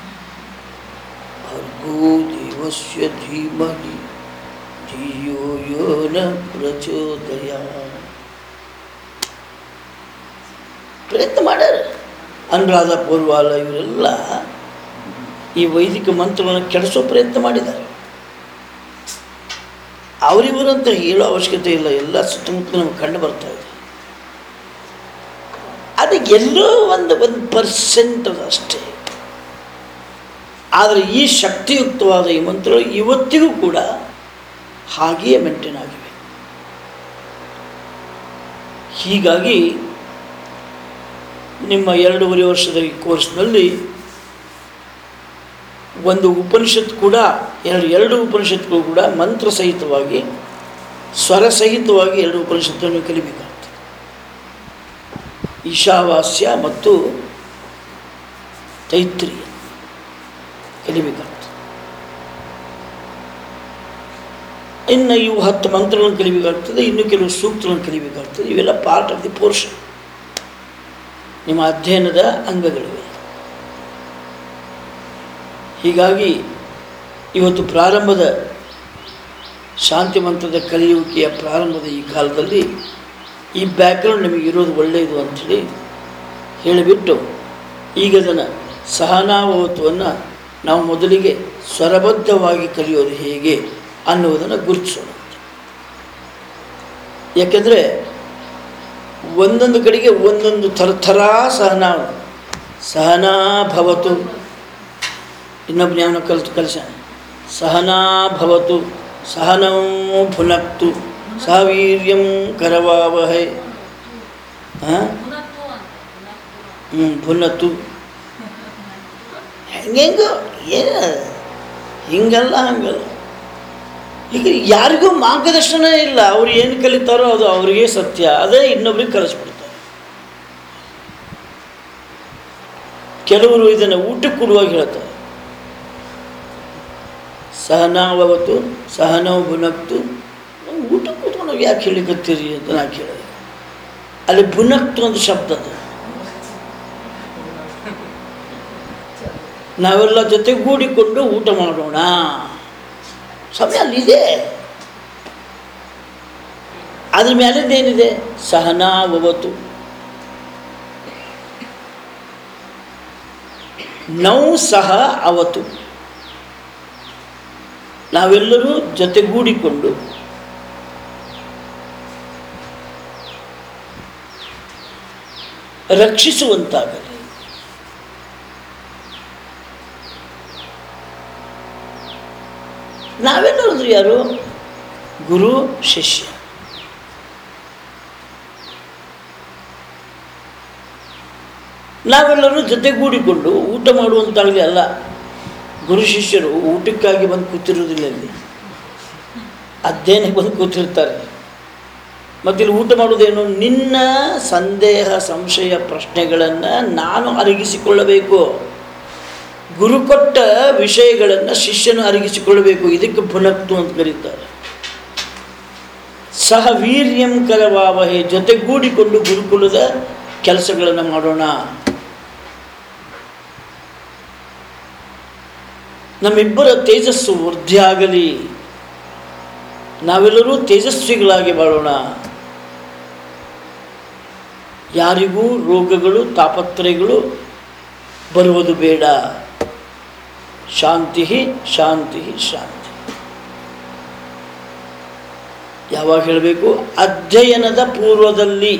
ಭರ್ಗೋ ದೇವಸ್ಯ ಧೀಮಹಿ ಧಿಯೋ ಯೋ ನ ಪ್ರಚೋದಯಾತ್. ಪ್ರಯತ್ನ ಮಾಡ್ಯಾರ. ಅನುರಾಧ ಪೂರ್ವಾಲ ಇವರೆಲ್ಲ ಈ ವೈದಿಕ ಮಂತ್ರಗಳನ್ನು ಕೆಡಿಸೋ ಪ್ರಯತ್ನ ಮಾಡಿದ್ದಾರೆ. ಅವರಿವರಂತ ಹೇಳೋ ಅವಶ್ಯಕತೆ ಇಲ್ಲ, ಎಲ್ಲ ಸುತ್ತಮುತ್ತ ನಮಗೆ ಕಂಡು ಬರ್ತಾ ಇದೆ. ಅದು ಎಲ್ಲೋ ಒಂದು 1% ಅಷ್ಟೇ. ಆದರೆ ಈ ಶಕ್ತಿಯುಕ್ತವಾದ ಈ ಮಂತ್ರಗಳು ಇವತ್ತಿಗೂ ಕೂಡ ಹಾಗೆಯೇ ಮೇಂಟೈನ್ ಆಗಿವೆ. ಹೀಗಾಗಿ ನಿಮ್ಮ 2.5 ವರ್ಷದ ಈ ಕೋರ್ಸ್ನಲ್ಲಿ ಒಂದು ಉಪನಿಷತ್ತು ಕೂಡ, ಎರಡು ಉಪನಿಷತ್ತುಗಳು ಕೂಡ ಮಂತ್ರಸಹಿತವಾಗಿ, ಸ್ವರಸಹಿತವಾಗಿ 2 ಉಪನಿಷತ್ತನ್ನು ಕಲಿಬೇಕಾಗ್ತದೆ. ಈಶಾವಾಸ್ಯ ಮತ್ತು ತೈತ್ರಿಯ ಕಲಿಬೇಕಾಗ್ತದೆ. ಇನ್ನು ಇವು 10 ಮಂತ್ರಗಳನ್ನು ಕಲಿಬೇಕಾಗ್ತದೆ, ಇನ್ನು ಕೆಲವು ಸೂಕ್ತಗಳನ್ನು ಕಲಿಬೇಕಾಗ್ತದೆ. ಇವೆಲ್ಲ ಪಾರ್ಟ್ ಆಫ್ ದಿ ಪೋರ್ಷನ್, ನಿಮ್ಮ ಅಧ್ಯಯನದ ಅಂಗಗಳಿವೆ. ಹೀಗಾಗಿ ಇವತ್ತು ಪ್ರಾರಂಭದ ಶಾಂತಿ ಮಂತ್ರದ ಕಲಿಯುವಿಕೆಯ ಪ್ರಾರಂಭದ ಈ ಕಾಲದಲ್ಲಿ ಈ ಬ್ಯಾಕ್ಗ್ರೌಂಡ್ ನಿಮಗೆ ಇರೋದು ಒಳ್ಳೆಯದು ಅಂಥೇಳಿ ಹೇಳಿಬಿಟ್ಟು, ಈಗ ಅದನ್ನು ಸಹನಾವತವನ್ನು ನಾವು ಮೊದಲಿಗೆ ಸ್ವರಬದ್ಧವಾಗಿ ಕಲಿಯೋದು ಹೇಗೆ ಅನ್ನುವುದನ್ನು ಗುರುತಿಸೋಣ. ಯಾಕೆಂದರೆ ಒಂದೊಂದು ಕಡೆಗೆ ಒಂದೊಂದು ಥರ ಸಹನಾ ಭವತು, ಇನ್ನೊಬ್ಬ ಜ್ಞಾನ ಕಲಿಸ ಸಹನಾ ಭವತು ಸಹನೌ ಭುನಕ್ತು ಸಹ ವೀರ್ಯಂ ಕರವಾವಹೈ. ಭುನತು ಹೆಂಗೆಂಗೋ ಏನು ಹಿಂಗಲ್ಲ ಹಂಗಲ್ಲ. ಈಗ ಯಾರಿಗೂ ಮಾರ್ಗದರ್ಶನ ಇಲ್ಲ. ಅವ್ರು ಏನು ಕಲಿತಾರೋ ಅದು ಅವರಿಗೆ ಸತ್ಯ, ಅದೇ ಇನ್ನೊಬ್ರಿಗೆ ಕಲಿಸ್ಬಿಡ್ತಾರೆ. ಕೆಲವರು ಇದನ್ನು ಊಟಕ್ಕೆ ಕೊಡುವಾಗ ಹೇಳ್ತಾರೆ, ಸಹನಾವತು ಸಹನೌ ಭುನಕ್ತು. ಊಟಕ್ಕೆ ಕೂತ್ಕೊಂಡು ಯಾಕೆ ಹೇಳಿಕತ್ತೀರಿ ಅಂತ ನಾ ಕೇಳಿದೆ. ಅಲ್ಲಿ ಭುನಕ್ತು ಒಂದು ಶಬ್ದ ಅದು. ನಾವೆಲ್ಲ ಜೊತೆಗೂಡಿಕೊಂಡು ಊಟ ಮಾಡೋಣ ಸಮಯ ಅಲ್ಲಿದೆ. ಅದ್ರ ಮೇಲಿಂದೇನಿದೆ? ಸಹನಾವತು. ನೌ ಸಹ ಅವತು. ನಾವೆಲ್ಲರೂ ಜೊತೆಗೂಡಿಕೊಂಡು ರಕ್ಷಿಸುವಂತಾಗಲಿ. ನಾವೆಲ್ಲರೂ ಅಂದ್ರೆ ಯಾರು? ಗುರು ಶಿಷ್ಯ. ನಾವೆಲ್ಲರೂ ಜೊತೆಗೂಡಿಕೊಂಡು ಊಟ ಮಾಡುವಂತಾಗಲಿ. ಅಲ್ಲ, ಗುರು ಶಿಷ್ಯರು ಊಟಕ್ಕಾಗಿ ಬಂದು ಕೂತಿರೋದಿಲ್ಲ, ಇಲ್ಲಿ ಅಧ್ಯಯನಕ್ಕೆ ಬಂದು ಕೂತಿರ್ತಾರೆ. ಮತ್ತಿಲ್ಲಿ ಊಟ ಮಾಡೋದೇನು? ನಿನ್ನ ಸಂದೇಹ ಸಂಶಯ ಪ್ರಶ್ನೆಗಳನ್ನು ನಾನು ಅರಗಿಸಿಕೊಳ್ಳಬೇಕು. ಗುರು ಕೊಟ್ಟ ವಿಷಯಗಳನ್ನು ಶಿಷ್ಯನು ಅರಗಿಸಿಕೊಳ್ಳಬೇಕು. ಇದಕ್ಕೆ ಭುನಕ್ತು ಅಂತ ಕರೀತಾರೆ. ಸಹ ವೀರ್ಯಂ ಕರವಾವಹೆ. ಜೊತೆಗೂಡಿಕೊಂಡು ಗುರುಕುಲದ ಕೆಲಸಗಳನ್ನು ಮಾಡೋಣ. ನಮ್ಮಿಬ್ಬರ ತೇಜಸ್ಸು ವೃದ್ಧಿ ಆಗಲಿ. ನಾವೆಲ್ಲರೂ ತೇಜಸ್ವಿಗಳಾಗಿ ಬಾಳೋಣ. ಯಾರಿಗೂ ರೋಗಗಳು ತಾಪತ್ರಯಗಳು ಬರುವುದು ಬೇಡ. ಶಾಂತಿ ಶಾಂತಿ ಶಾಂತಿ. ಯಾವಾಗ ಹೇಳಬೇಕು? ಅಧ್ಯಯನದ ಪೂರ್ವದಲ್ಲಿ.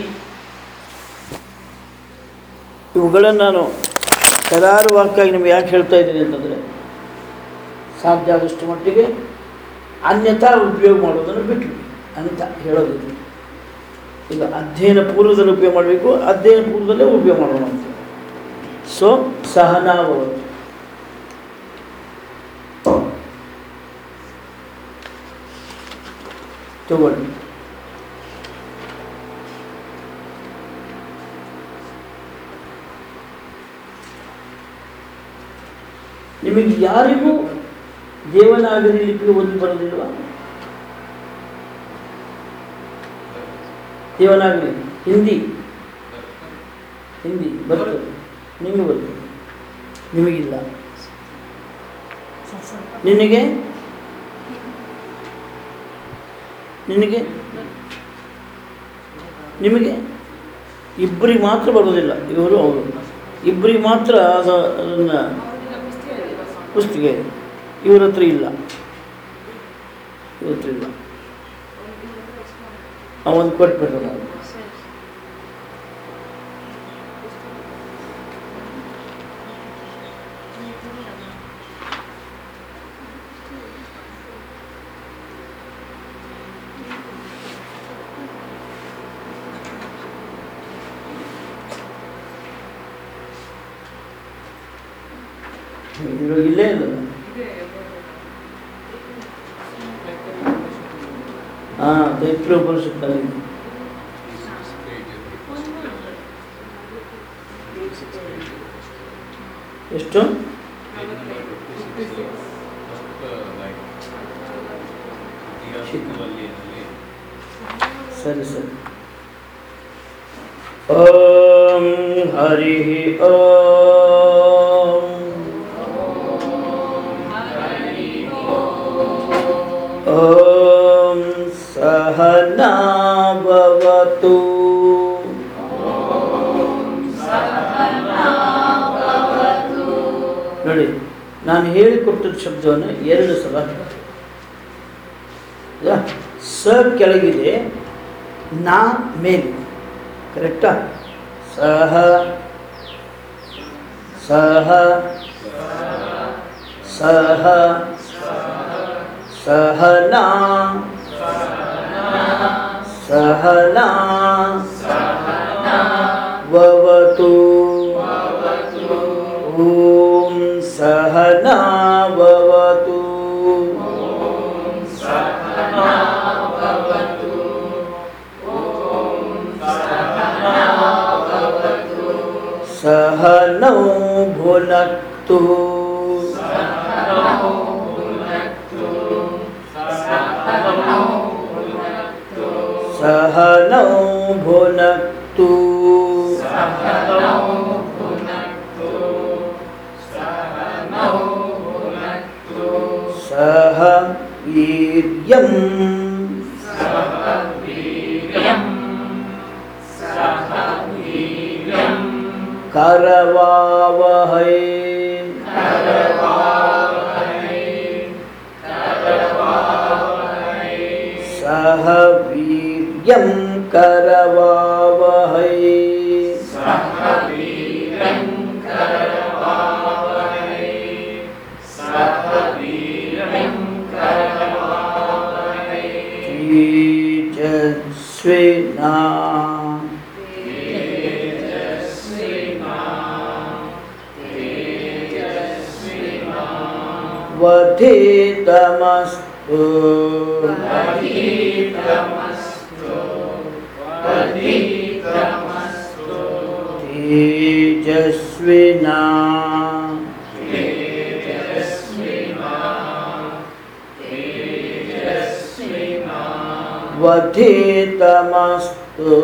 ಇವುಗಳನ್ನು ನಾನು ಕರಾರುವಾಕ್ಕಾಗಿ ನಿಮಗೆ ಯಾಕೆ ಹೇಳ್ತಾ ಇದ್ದೀನಿ ಅಂತಂದರೆ, ಸಾಧ್ಯ ಆದಷ್ಟು ಮಟ್ಟಿಗೆ ಅನ್ಯಥಾ ಉಪಯೋಗ ಮಾಡೋದನ್ನು ಬಿಟ್ಟು ಅಂತ ಹೇಳೋದಿಲ್ಲ. ಈಗ ಅಧ್ಯಯನ ಪೂರ್ವದಲ್ಲಿ ಉಪಯೋಗ ಮಾಡಬೇಕು, ಅಧ್ಯಯನ ಪೂರ್ವದಲ್ಲೇ ಉಪಯೋಗ ಮಾಡೋಣ ಅಂತ. ಸೊ ಸಹನಾಭವತು. ತಗೊಳ್ಳಿ. ನಿಮಗೆ ಯಾರಿಗೂ ದೇವನಾಗರಿ ಲಿಪಿ ಓದಿ ಬರೋದಿಲ್ವಾ? ದೇವನಾಗರಿ ಹಿಂದಿ ಬರ್ತದೆ, ನಿಮಗೆ ಬರ್ತದೆ, ನಿಮಗಿಲ್ಲ. ನಿನಗೆ ನಿಮಗೆ ಇಬ್ಬರಿಗೆ ಮಾತ್ರ ಬರೋದಿಲ್ಲ. ಇವರು ಅವರು ಇಬ್ಬರಿಗೆ ಮಾತ್ರ ಅದನ್ನು ಪುಸ್ತಕ ಇವ್ರ ಹತ್ರ ಇಲ್ಲ. ಅವನು ಕೊಟ್ಬಿಟ್ಟ. ನಾವು ಇಲ್ಲೇ ಇಲ್ಲ. ತೈತ್ರಿಯ ಉಪನಿಷತ್ತಲ್ಲಿ ಎಷ್ಟು? ಸರಿ ಸರಿ. ಓಂ ಹರಿ ಓಂ. ಓಂ ಸಹನಾ ಭವತು. ನೋಡಿ, ನಾನು ಹೇಳಿಕೊಟ್ಟಿದ್ದ ಶಬ್ದವನ್ನು 2 ಸಲ ಸ ಕೆಳಗಿದೆ, ನಾ ಮೇಲೆ. ಕರೆಕ್ಟಾ? ಸಹ ಸಹ ಸಹ ಸಹನಾ ಸಹನಾ ಭವತು. ಓಂ ಸಹನಾ ಭವತು. ಸಹನೌ ಭುನಕ್ತು. ಸಹನೌ ಭುನಕ್ತು. ಸಹ ವೀರ್ಯಂ ಕರವಾವಹೈ. ಸಹ ವೀರ್ಯಂ ಕರವಾವಹೈ. ತೇಜಸ್ವಿನಾ ವಧಿತಮಸ್ತು. ತೇಜಸ್ವಿನಾ ವಧಿತಮಸ್ತು.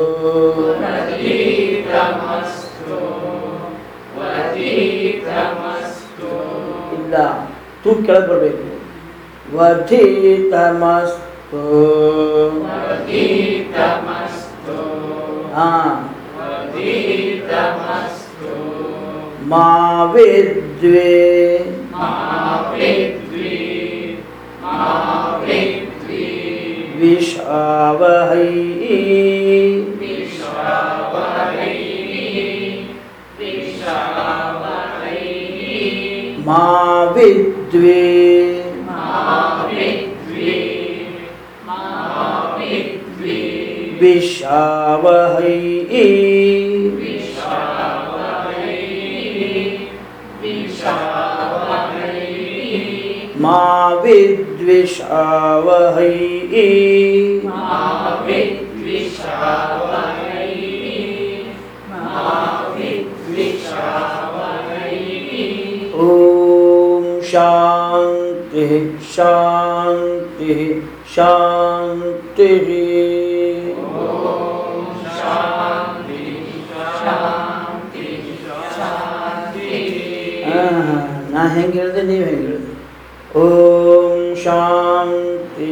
ಇಲ್ಲ, ತೂ ಕೆಳಗೆ ಬರಬೇಕು. ವಧಿತಮಸ್ತು. ಮಾ ವಿದ್ವೇ विषावहै मा विद्वे विषावहै मा विद्विषावहै ॐ शान्तिः शान्तिः शान्तिः ನಾ ಹೆಂಗೆ ಹೇಳಿದೆ ನೀವು ಹೆಂಗೆ ಹೇಳಿದೆ ಓಂ ಶಾಂತಿ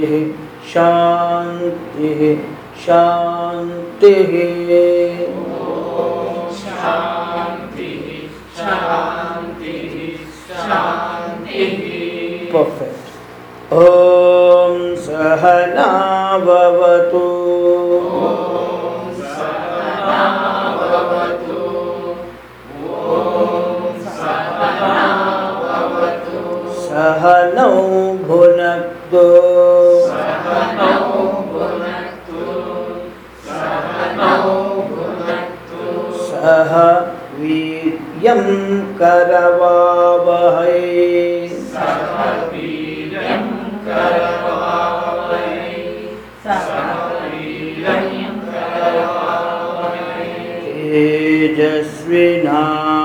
ಶಾಂತಿ ಶಾಂತಿ ಪರ್ಫೆಕ್ಟ್ ಓಂ ಸಹನಾ ಭವತು सहनौ भुनक्तु सह वीर्यं करवावहै तेजस्विना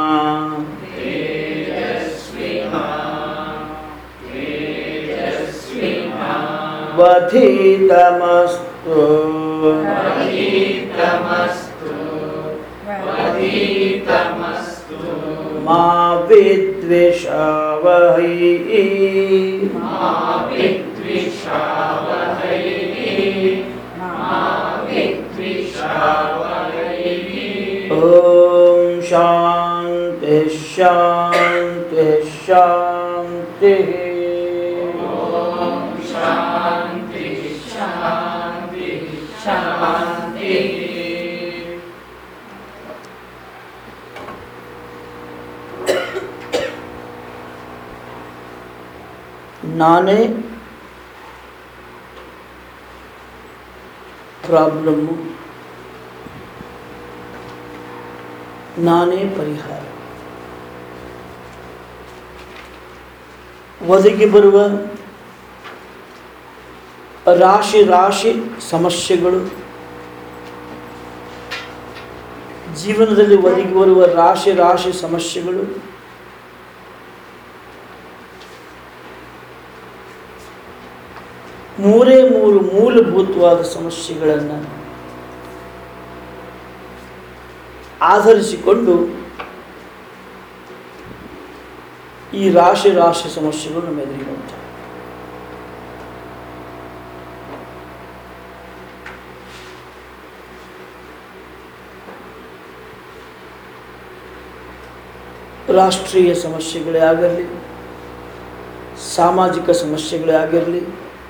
वधितमस्तु मा विद्विषावहै ॐ शान्तिः शान्तिः शान्तिः ನಾನೇ ಪ್ರಾಬ್ಲಮ್ಮು, ನಾನೇ ಪರಿಹಾರ. ಒದಗಿ ಬರುವ ರಾಶಿ ರಾಶಿ ಸಮಸ್ಯೆಗಳು, ಜೀವನದಲ್ಲಿ ಒದಗಿ ಬರುವ ರಾಶಿ ರಾಶಿ ಸಮಸ್ಯೆಗಳು ಮೂರೇ ಮೂರು ಮೂಲಭೂತವಾದ ಸಮಸ್ಯೆಗಳನ್ನು ಆಧರಿಸಿಕೊಂಡು ಈ ರಾಶಿ ರಾಶಿ ಸಮಸ್ಯೆಗಳು ನಮ್ಮ ಎದುರಿಗೆ ಬರ್ತವೆ. ರಾಷ್ಟ್ರೀಯ ಸಮಸ್ಯೆಗಳೇ ಆಗಿರಲಿ, ಸಾಮಾಜಿಕ ಸಮಸ್ಯೆಗಳೇ ಆಗಿರಲಿ,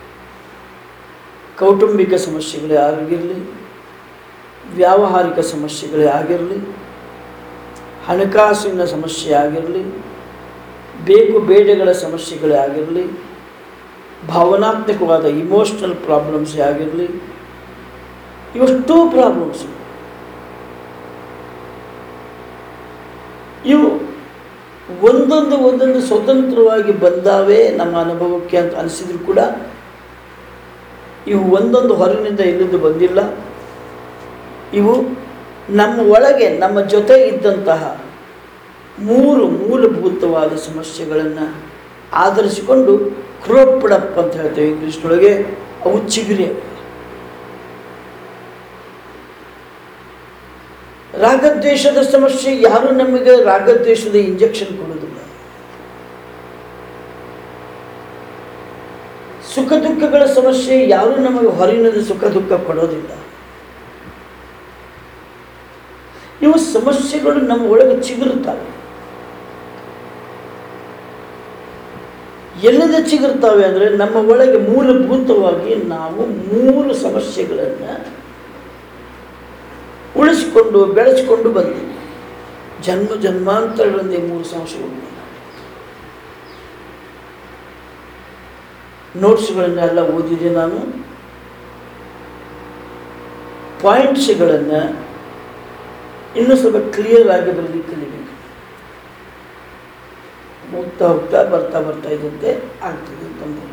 ಕೌಟುಂಬಿಕ ಸಮಸ್ಯೆಗಳೇ ಆಗಿರಲಿ, ವ್ಯಾವಹಾರಿಕ ಸಮಸ್ಯೆಗಳೇ ಆಗಿರಲಿ, ಹಣಕಾಸಿನ ಸಮಸ್ಯೆ ಆಗಿರಲಿ, ಬೇಕು ಬೇಡಗಳ ಸಮಸ್ಯೆಗಳೇ ಆಗಿರಲಿ, ಭಾವನಾತ್ಮಕವಾದ ಇಮೋಷ್ನಲ್ ಪ್ರಾಬ್ಲಮ್ಸೇ ಆಗಿರಲಿ, ಇವಷ್ಟೂ ಪ್ರಾಬ್ಲಮ್ಸ್ ಇವು ಒಂದೊಂದು ಸ್ವತಂತ್ರವಾಗಿ ಬಂದಾವೆ ನಮ್ಮ ಅನುಭವಕ್ಕೆ ಅಂತ ಅನಿಸಿದ್ರು ಕೂಡ ಇವು ಒಂದೊಂದು ಹೊರಗಿನಿಂದ ಎಲ್ಲಿಂದ ಬಂದಿಲ್ಲ. ಇವು ನಮ್ಮ ಒಳಗೆ ನಮ್ಮ ಜೊತೆ ಇದ್ದಂತಹ ಮೂರು ಮೂಲಭೂತವಾದ ಸಮಸ್ಯೆಗಳನ್ನು ಆಧರಿಸಿಕೊಂಡು ಕ್ರೋಪ್ಡಪ್ ಅಂತ ಹೇಳ್ತೇವೆ ಇಂಗ್ಲೀಷ್ನೊಳಗೆ. ಅವು ಚಿಗುರಿ. ರಾಗದ್ವೇಷದ ಸಮಸ್ಯೆ, ಯಾರೂ ನಮಗೆ ರಾಗದ್ವೇಷದ ಇಂಜೆಕ್ಷನ್ ಕೊಡೋದಿಲ್ಲ. ಸುಖ ದುಃಖಗಳ ಸಮಸ್ಯೆ, ಯಾರೂ ನಮಗೆ ಹೊರಗಿನದ ಸುಖ ದುಃಖ ಕೊಡೋದಿಲ್ಲ. ಇವು ಸಮಸ್ಯೆಗಳು ನಮ್ಮ ಒಳಗೆ ಚಿಗುರುತ್ತವೆ. ಎಲ್ಲಿಂದ ಚಿಗುರ್ತಾವೆ ಅಂದರೆ ನಮ್ಮ ಒಳಗೆ ಮೂಲಭೂತವಾಗಿ ನಾವು 3 ಸಮಸ್ಯೆಗಳನ್ನು ಉಳಿಸಿಕೊಂಡು ಬೆಳೆಸಿಕೊಂಡು ಬಂದೀವಿ. ಜನ್ಮ ಜನ್ಮಾಂತರಗಳಿಂದ 3 ಸಮಸ್ಯೆಗಳು. ನೋಟ್ಸ್ಗಳನ್ನೆಲ್ಲ ಓದಿದೆ ನಾನು. ಪಾಯಿಂಟ್ಸ್ಗಳನ್ನು ಇನ್ನೂ ಸ್ವಲ್ಪ ಕ್ಲಿಯರ್ ಆಗಿ ಬರಲಿಕ್ಕೆ ಕಲಿಬೇಕು. ಹೋಗ್ತಾ ಹೋಗ್ತಾ ಬರ್ತಾ ಇದ್ದಂತೆ ಆಗ್ತದೆ ಅಂತಂದರೆ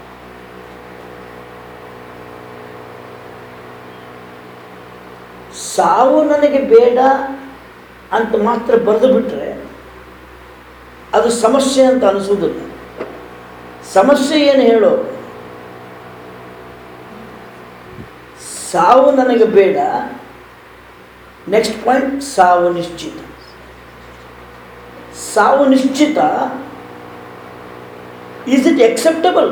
ಸಾವು ನನಗೆ ಬೇಡ ಅಂತ ಮಾತ್ರ ಬರೆದು ಬಿಟ್ಟರೆ ಅದು ಸಮಸ್ಯೆ ಅಂತ ಅನಿಸೋದಿಲ್ಲ. ಸಮಸ್ಯೆ ಏನು ಹೇಳೋ, ಸಾವು ನನಗೆ ಬೇಡ, ನೆಕ್ಸ್ಟ್ ಪಾಯಿಂಟ್ ಸಾವು ನಿಶ್ಚಿತ. ಸಾವು ನಿಶ್ಚಿತ, ಈಸ್ ಇಟ್ ಎಕ್ಸೆಪ್ಟಬಲ್?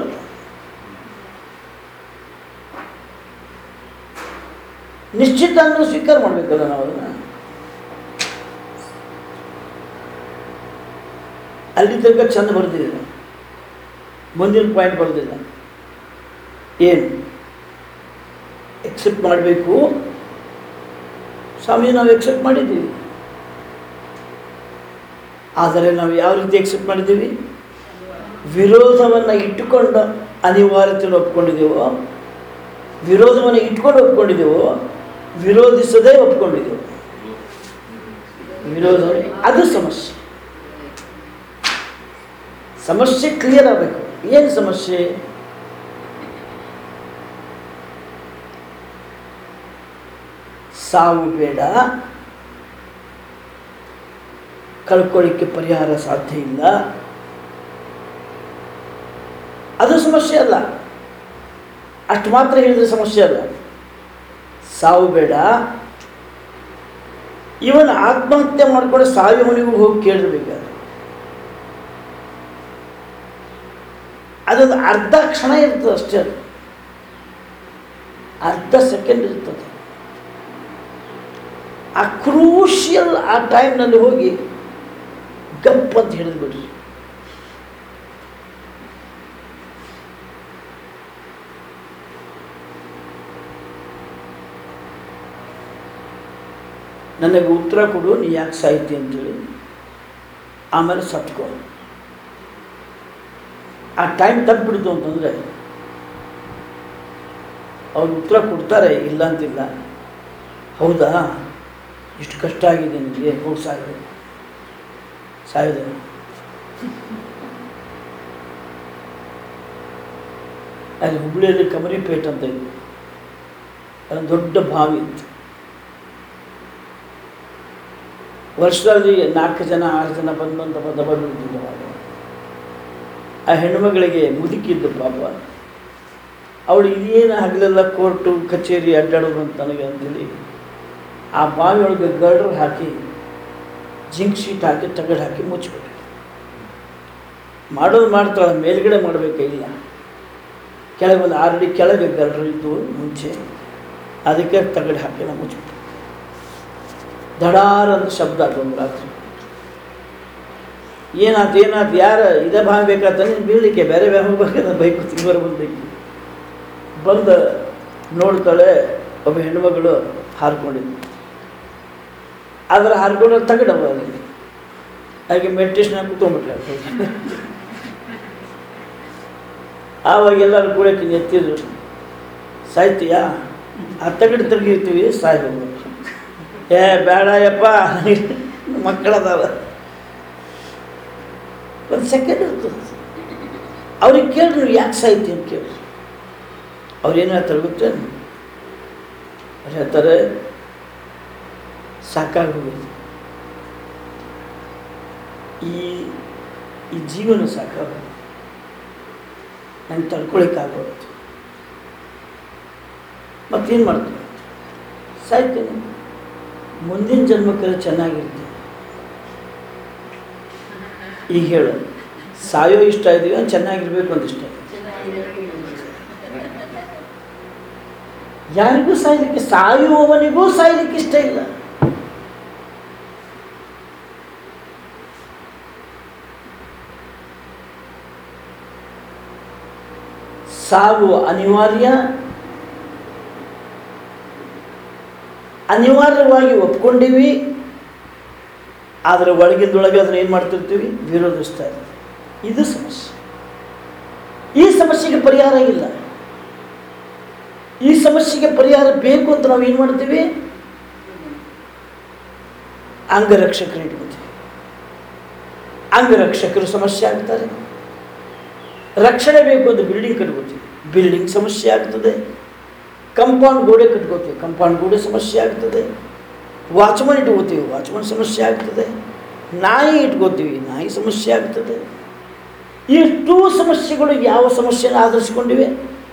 ನಿಶ್ಚಿತ ಅಂದ್ರೆ ಸ್ವೀಕಾರ ಮಾಡಬೇಕಲ್ಲ ನಾವು ಅದನ್ನು. ಅಲ್ಲಿ ತನಕ ಚಂದ ಬರೆದಿಲ್ಲ, ಮುಂದಿನ ಪಾಯಿಂಟ್ ಬರೆದಿಲ್ಲ. ಏನು ಎಕ್ಸೆಪ್ಟ್ ಮಾಡಬೇಕು? ಸ್ವಾಮಿ ನಾವು ಎಕ್ಸೆಪ್ಟ್ ಮಾಡಿದ್ದೀವಿ, ಆದರೆ ನಾವು ಯಾವ ರೀತಿ ಎಕ್ಸೆಪ್ಟ್ ಮಾಡಿದ್ದೀವಿ? ವಿರೋಧವನ್ನು ಇಟ್ಟುಕೊಂಡು ಅನಿವಾರ್ಯತೆಯನ್ನು ಒಪ್ಕೊಂಡಿದ್ದೇವೋ, ವಿರೋಧವನ್ನು ಇಟ್ಕೊಂಡು ಒಪ್ಕೊಂಡಿದ್ದೇವೋ, ವಿರೋಧಿಸದೇ ಒಪ್ಕೊಂಡಿದ್ದೇವೆ. ವಿರೋಧ ಅದು ಸಮಸ್ಯೆ. ಸಮಸ್ಯೆ ಕ್ಲಿಯರ್ ಆಗಬೇಕು. ಏನು ಸಮಸ್ಯೆ? ಸಾವು ಬೇಡ, ಕಳ್ಕೊಳ್ಳಿಕ್ಕೆ ಪರಿಹಾರ ಸಾಧ್ಯ ಇಲ್ಲ, ಅದು ಸಮಸ್ಯೆ ಅಲ್ಲ. ಅಷ್ಟು ಮಾತ್ರ ಹೇಳಿದ್ರೆ ಸಮಸ್ಯೆ ಅಲ್ಲ. ಸಾವು ಬೇಡ, ಇವನು ಆತ್ಮಹತ್ಯೆ ಮಾಡಿಕೊಂಡು ಸಾವಿವನಿಗೂ ಹೋಗಿ ಕೇಳಿರ್ಬೇಕಾದ್ರೆ ಅದೊಂದು ಅರ್ಧ ಕ್ಷಣ ಇರ್ತದೆ ಅಷ್ಟೇ, ಅರ್ಧ ಸೆಕೆಂಡ್ ಇರ್ತದೆ. ಆ ಕ್ರೂಷಿಯಲ್ ಆ ಟೈಮ್ನಲ್ಲಿ ಹೋಗಿ ಗಪ್ ಅಂತ ಹೇಳಿದ್ಬಿಡ್ರಿ. ನನಗೆ ಉತ್ತರ ಕೊಡು, ನೀ ಯಾಕೆ ಸಾಯ್ತಿ ಅಂತೇಳಿ. ಆಮೇಲೆ ಸತ್ಕೋ. ಆ ಟೈಮ್ ತಪ್ಪಿಬಿಡ್ತು ಅಂತಂದರೆ ಅವ್ರು ಉತ್ತರ ಕೊಡ್ತಾರೆ, ಇಲ್ಲ ಅಂತಿಲ್ಲ. ಹೌದಾ, ಇಷ್ಟು ಕಷ್ಟ ಆಗಿದೆ ನಿಮಗೆ, ಹೋಗಿ ಸಾಯೋದು. ಅಲ್ಲಿ ಹುಬ್ಬಳ್ಳಿಯಲ್ಲಿ ಕಮರಿಪೇಟ್ ಅಂತ ಇದೆ, ಅದೊಂದು ದೊಡ್ಡ ಬಾವಿ ಇತ್ತು. ವರ್ಷದಲ್ಲಿ 4 ಜನ 6 ಜನ ಬಂದಿರ್ತಿದ್ದರು. ಆ ಹೆಣ್ಣುಮಗಳಿಗೆ ಮುದುಕಿದ್ದು ಪಾಪ. ಅವಳು ಇದೇನು ಹಗಲೆಲ್ಲ ಕೋರ್ಟು ಕಚೇರಿ ಅಡ್ಡಾಡೋದು ಅಂತ ನನಗೆ ಅಂತೇಳಿ ಆ ಬಾವಿಯೊಳಗೆ ಗರ್ಡರ್ ಹಾಕಿ, ಜಿಂಕ್ ಶೀಟ್ ಹಾಕಿ, ತಗಡು ಹಾಕಿ ಮುಚ್ಚಿಬಿಟ್ಟು ಮಾಡೋದು ಮಾಡ್ತಾಳೆ. ಮೇಲ್ಗಡೆ ಮಾಡಬೇಕಿಲ್ಲ, ಕೆಳಗೆ ಒಂದು 6 ಅಡಿ ಕೆಳಗೆ ಗರ್ಡರ್ ಇದ್ದು ಮುಂಚೆ, ಅದಕ್ಕೆ ತಗಡು ಹಾಕಿ ನಾವು ಮುಚ್ಚಿಬಿಟ್ಟು ದಡಾರ ಅಂತ ಶಬ್ದ ಆಯ್ತು ರಾತ್ರಿ. ಏನಾಯ್ತು ಯಾರು ಇದೇ ಭಾವ ಬೇಕಾದ ನೀನು ಬೀಳಲಿಕ್ಕೆ ಬೇರೆ ಹೋಗ್ಬೇಕಂದ್ರೆ ಬೈಕು ತಿಂಗಳು ಬಂದೈತಿ. ಬಂದು ನೋಡ್ತಾಳೆ, ಒಬ್ಬ ಹೆಣ್ಣುಮಗಳು ಹಾರ್ಕೊಂಡಿದ್ದು. ಆದರೆ ಹಾರ್ಕೊಂಡು ತಗಡವ ಅಲ್ಲಿ ಹಾಗೆ ಮೆಡಿಟೇಷನ್ ಕೂತ್ಕೊಂಡ್ಬಿಟ್ರೆ. ಆವಾಗ ಎಲ್ಲರೂ ಕೂಡ ಎತ್ತಿದ್ರು, ಸಾಯ್ತೀಯಾ? ಆ ತಗಡು ತೆಗಿರ್ತೀವಿ, ಸಾಯ್ ಹೋಗ್ಬೇಕು. ಬೇಡ ಯಪ್ಪ, ಮಕ್ಕಳದಾವ. ಒಂದು ಸೆಕೆಂಡ್ ಇರ್ತದೆ. ಅವ್ರಿಗೆ ಕೇಳ್ರಿ, ನೀವು ಯಾಕೆ ಸಾಯ್ತಿ ಅಂತ ಕೇಳಿ. ಅವ್ರೇನು ಹೇಳ್ತಾರೆ ಗೊತ್ತೇ? ಅವ್ರು ಹೇಳ್ತಾರೆ, ಸಾಕಾಗಿ ಹೋಗಿದೆ, ಈ ಜೀವನ ಸಾಕಾಗೋದು, ನಂಗೆ ತಡ್ಕೊಳಿಕ್ಕಾಗೋದು. ಮತ್ತೇನು ಮಾಡ್ತೀನಿ? ಸಾಯ್ತೀನಿ. ಮುಂದಿನ ಜನ್ಮಕ್ಕೆ ಚೆನ್ನಾಗಿರ್ತೀನಿ. ಈಗ ಹೇಳು, ಸಾಯೋ ಇಷ್ಟ ಇದೆಯೋ ಚೆನ್ನಾಗಿರ್ಬೇಕು ಅಂತ ಇಷ್ಟ? ಯಾರಿಗೂ ಸಾಯ್ಲಿಕ್ಕೆ, ಸಾಯುವವನಿಗೂ ಸಾಯ್ಲಿಕ್ಕೆ ಇಷ್ಟ ಇಲ್ಲ. ಸಾವು ಅನಿವಾರ್ಯವಾಗಿ ಒಪ್ಕೊಂಡಿವಿ. ಆದರೆ ಒಳಗಿಂದೊಳಗೆ ಅದನ್ನು ಏನು ಮಾಡ್ತಿರ್ತೀವಿ? ವಿರೋಧಿಸ್ತಾ ಇರ್ತೀವಿ. ಇದು ಸಮಸ್ಯೆ. ಈ ಸಮಸ್ಯೆಗೆ ಪರಿಹಾರ ಇಲ್ಲ. ಈ ಸಮಸ್ಯೆಗೆ ಪರಿಹಾರ ಬೇಕು ಅಂತ ನಾವು ಏನು ಮಾಡ್ತೀವಿ? ಅಂಗರಕ್ಷಕರು ಇಟ್ಕೋತೀವಿ. ಅಂಗರಕ್ಷಕರು ಸಮಸ್ಯೆ ಆಗ್ತಾರೆ. ರಕ್ಷಣೆ ಬೇಕು ಅಂತ ಬಿಲ್ಡಿಂಗ್ ಕಟ್ಕೋತೀವಿ, ಬಿಲ್ಡಿಂಗ್ ಸಮಸ್ಯೆ ಆಗ್ತದೆ. ಕಂಪೌಂಡ್ ಗೋಡೆ ಕಟ್ಕೋತೀವಿ, ಕಂಪೌಂಡ್ ಗೋಡೆ ಸಮಸ್ಯೆ ಆಗ್ತದೆ. ವಾಚ್ಮನ್ ಇಟ್ಕೋತೀವಿ, ವಾಚ್ಮನ್ ಸಮಸ್ಯೆ ಆಗ್ತದೆ. ನಾಯಿ ಇಟ್ಕೋತೀವಿ, ನಾಯಿ ಸಮಸ್ಯೆ ಆಗ್ತದೆ. ಇಷ್ಟು ಸಮಸ್ಯೆಗಳು ಯಾವ ಸಮಸ್ಯೆನ ಆಧರಿಸ್ಕೊಂಡಿವೆ?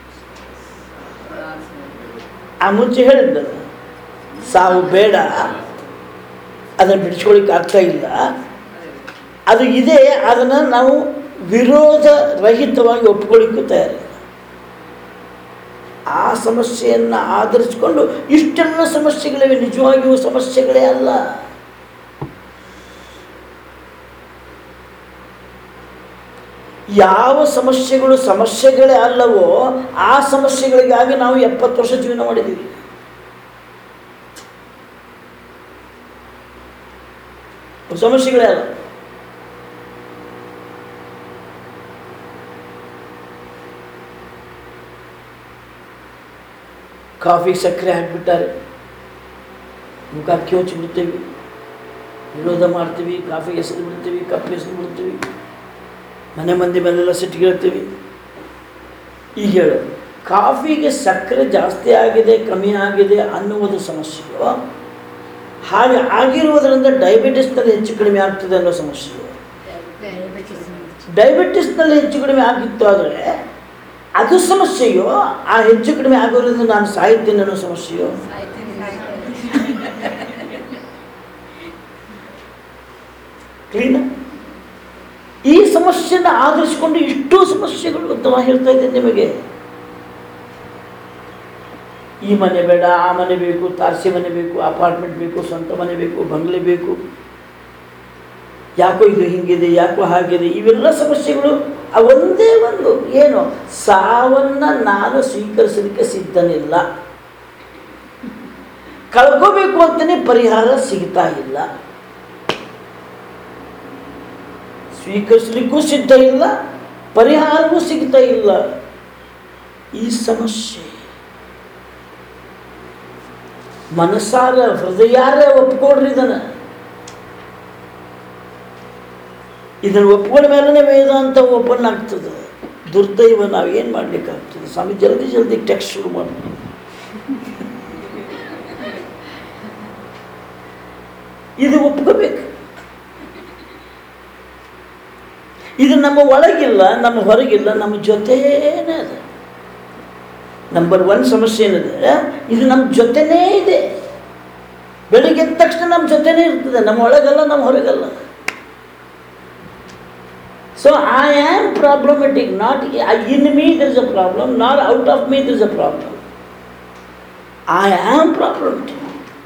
ಆ ಮುಂಚೆ ಹೇಳಿದ್ದಲ್ಲ, ಸಾವು ಬೇಡ, ಅದನ್ನು ಬಿಡಿಸ್ಕೊಳ್ಳಿಕ್ಕೆ ಆಗ್ತಾ ಇಲ್ಲ, ಅದು ಇದೆ, ಅದನ್ನು ನಾವು ವಿರೋಧ ರಹಿತವಾಗಿ ಒಪ್ಕೊಳ್ಳಿಕ್ಕೂ ತಯಾರಿಲ್ಲ. ಆ ಸಮಸ್ಯೆಯನ್ನು ಆಧರಿಸಿಕೊಂಡು ಇಷ್ಟೆಲ್ಲ ಸಮಸ್ಯೆಗಳಿವೆ. ನಿಜವಾಗಿಯೂ ಸಮಸ್ಯೆಗಳೇ ಅಲ್ಲ. ಯಾವ ಸಮಸ್ಯೆಗಳು ಸಮಸ್ಯೆಗಳೇ ಅಲ್ಲವೋ ಆ ಸಮಸ್ಯೆಗಳಿಗಾಗಿ ನಾವು 70 ವರ್ಷ ಜೀವನ ಮಾಡಿದ್ದೀವಿ. ಸಮಸ್ಯೆಗಳೇ ಅಲ್ಲ. ಕಾಫಿ ಸಕ್ಕರೆ ಹಾಕಿಬಿಟ್ಟಾರೆ, ಮುಖ ಕ್ಯೋಚಿ ಬಿಡ್ತೀವಿ, ವಿರೋಧ ಮಾಡ್ತೀವಿ, ಕಾಫಿಗೆ ಎಸೆದು ಬಿಡ್ತೀವಿ, ಕಪ್ಪು ಎಸೆದು ಬಿಡ್ತೀವಿ, ಮನೆ ಮಂದಿ ಮೇಲೆಲ್ಲ ಸಿಟ್ಟಿಗಿರ್ತೀವಿ. ಈಗ ಹೇಳು, ಕಾಫಿಗೆ ಸಕ್ಕರೆ ಜಾಸ್ತಿ ಆಗಿದೆ ಕಮ್ಮಿ ಆಗಿದೆ ಅನ್ನುವುದು ಸಮಸ್ಯೆಯೋ, ಹಾಗೆ ಆಗಿರುವುದರಿಂದ ಡಯಾಬಿಟಿಸ್ನಲ್ಲಿ ಹೆಚ್ಚು ಕಡಿಮೆ ಆಗ್ತದೆ ಅನ್ನೋ ಸಮಸ್ಯೆಯೋ? ಡಯಾಬಿಟಿಸ್ನಲ್ಲಿ ಹೆಚ್ಚು ಕಡಿಮೆ ಆಗಿತ್ತು ಆದರೆ ಅದು ಸಮಸ್ಯೆಯೋ, ಆ ಹೆಚ್ಚು ಕಡಿಮೆ ಆಗೋದ್ರಿಂದ ನಾನು ಸಾಯ್ತೇನೆ ಅನ್ನೋ ಸಮಸ್ಯೆಯೋ? ಕ್ಲೀನ್. ಈ ಸಮಸ್ಯೆನ ಆಧರಿಸಿಕೊಂಡು ಇಷ್ಟೂ ಸಮಸ್ಯೆಗಳು ಅಂತ ನಾನು ಹೇಳ್ತಾ ಇದ್ದೇನೆ ನಿಮಗೆ. ಈ ಮನೆ ಬೇಡ, ಆ ಮನೆ ಬೇಕು, ತಾರಸಿ ಮನೆ ಬೇಕು, ಅಪಾರ್ಟ್ಮೆಂಟ್ ಬೇಕು, ಸ್ವಂತ ಮನೆ ಬೇಕು, ಬಂಗ್ಲೆ ಬೇಕು, ಯಾಕೋ ಇದು ಹಿಂಗಿದೆ, ಯಾಕೋ ಹಾಗಿದೆ, ಇವೆಲ್ಲ ಸಮಸ್ಯೆಗಳು. ಒಂದೇ ಒಂದು ಏನು, ಸಾವನ್ನು ನಾನು ಸ್ವೀಕರಿಸಲಿಕ್ಕೆ ಸಿದ್ಧನಿಲ್ಲ, ಕಳ್ಕೋಬೇಕು ಅಂತಲೇ ಪರಿಹಾರ ಸಿಗ್ತಾ ಇಲ್ಲ, ಸ್ವೀಕರಿಸಲಿಕ್ಕೂ ಸಿದ್ಧ ಇಲ್ಲ, ಪರಿಹಾರವೂ ಸಿಗ್ತಾ ಇಲ್ಲ. ಈ ಸಮಸ್ಯೆ ಮನಸ್ಸಾರ ಹೃದಯಾರ ಒಪ್ಕೊಡ್ರಿ. ಇದನ್ನು ಒಪ್ಕೊಂಡ ಮೇಲೆ ವೇದಾಂತ ಓಪನ್ ಆಗ್ತದೆ. ದುರ್ದೈವ, ನಾವೇನು ಮಾಡಲಿಕ್ಕಾಗ್ತದೆ? ಸ್ವಾಮಿ ಜಲ್ದಿ ಟೆಕ್ಸ್ಟ್ ಶುರು ಮಾಡಿ. ಇದು ಒಪ್ಕೋಬೇಕು. ಇದು ನಮ್ಮ ಒಳಗಿಲ್ಲ, ನಮ್ಮ ಹೊರಗಿಲ್ಲ, ನಮ್ಮ ಜೊತೆನೇ ಅದ. ನಂಬರ್ 1 ಸಮಸ್ಯೆ ಏನಿದೆ, ಇದು ನಮ್ಮ ಜೊತೆನೇ ಇದೆ. ಬೆಳಿಗ್ಗೆ ಎದ್ದ ತಕ್ಷಣ ನಮ್ಮ ಜೊತೆನೇ ಇರ್ತದೆ, ನಮ್ಮ ಒಳಗಲ್ಲ, ನಮ್ಮ ಹೊರಗಲ್ಲ. So I am problematic, not in me there is a problem, not out of me there is a problem. I am problematic.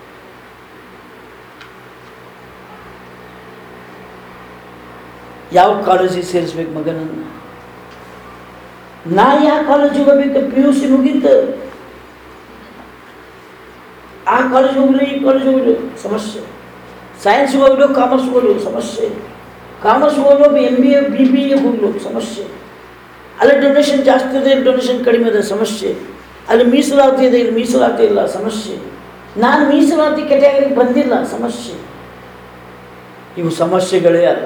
ಯಾವ ಕಾಲೇಜಿಗೆ ಸೇರಿಸ್ಬೇಕು ಮಗನನ್ನು? ನಾ ಯಾವ ಕಾಲೇಜಿಗೆ ಹೋಗ್ಬೇಕು? PUC ಮುಗೀತು, ಆ ಕಾಲೇಜಿಗೆ ಹೋಗಲಿ, ಈ ಕಾಲೇಜಿಗೆ ಹೋಗಲಿ ಸಮಸ್ಯೆ. ಸೈನ್ಸ್ಗೆ ಹೋಗಲು, ಕಾಮರ್ಸ್ಗೆ ಹೋಗಲು ಸಮಸ್ಯೆ. ಕಾಮರ್ಸ್ ಹೋಗಲು, MBA BBA ಹೋಗಲು ಸಮಸ್ಯೆ. ಅಲ್ಲಿ ಡೊನೇಷನ್ ಜಾಸ್ತಿ ಇದೆ, ಇಲ್ಲಿ ಡೊನೇಷನ್ ಕಡಿಮೆ ಇದೆ ಸಮಸ್ಯೆ. ಅಲ್ಲಿ ಮೀಸಲಾತಿ ಇದೆ, ಇಲ್ಲಿ ಮೀಸಲಾತಿ ಇಲ್ಲ ಸಮಸ್ಯೆ. ನಾನು ಮೀಸಲಾತಿ ಕೆಟಗರಿಗೆ ಬಂದಿಲ್ಲ ಸಮಸ್ಯೆ. ಇವು ಸಮಸ್ಯೆಗಳೇ ಅಲ್ಲ,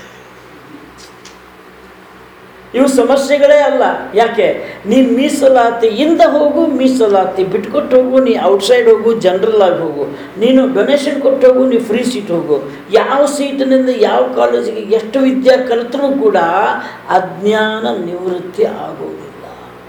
ಇವು ಸಮಸ್ಯೆಗಳೇ ಅಲ್ಲ. ಯಾಕೆ? ನೀನು ಮೀಸಲಾತಿಯಿಂದ ಹೋಗು, ಮೀಸಲಾತಿ ಬಿಟ್ಕೊಟ್ಟು ಹೋಗು, ನೀ ಔಟ್ಸೈಡ್ ಹೋಗು, ಜನರಲ್ ಆಗಿ ಹೋಗು, ನೀನು ಡೊನೇಷನ್ ಕೊಟ್ಟು ಹೋಗು, ನೀ ಫ್ರೀ ಸೀಟ್ ಹೋಗು. ಯಾವ ಸೀಟಿನಿಂದ ಯಾವ ಕಾಲೇಜಿಗೆ ಎಷ್ಟು ವಿದ್ಯೆ ಕಲಿತರೂ ಕೂಡ ಅಜ್ಞಾನ ನಿವೃತ್ತಿ ಆಗೋದಿಲ್ಲ.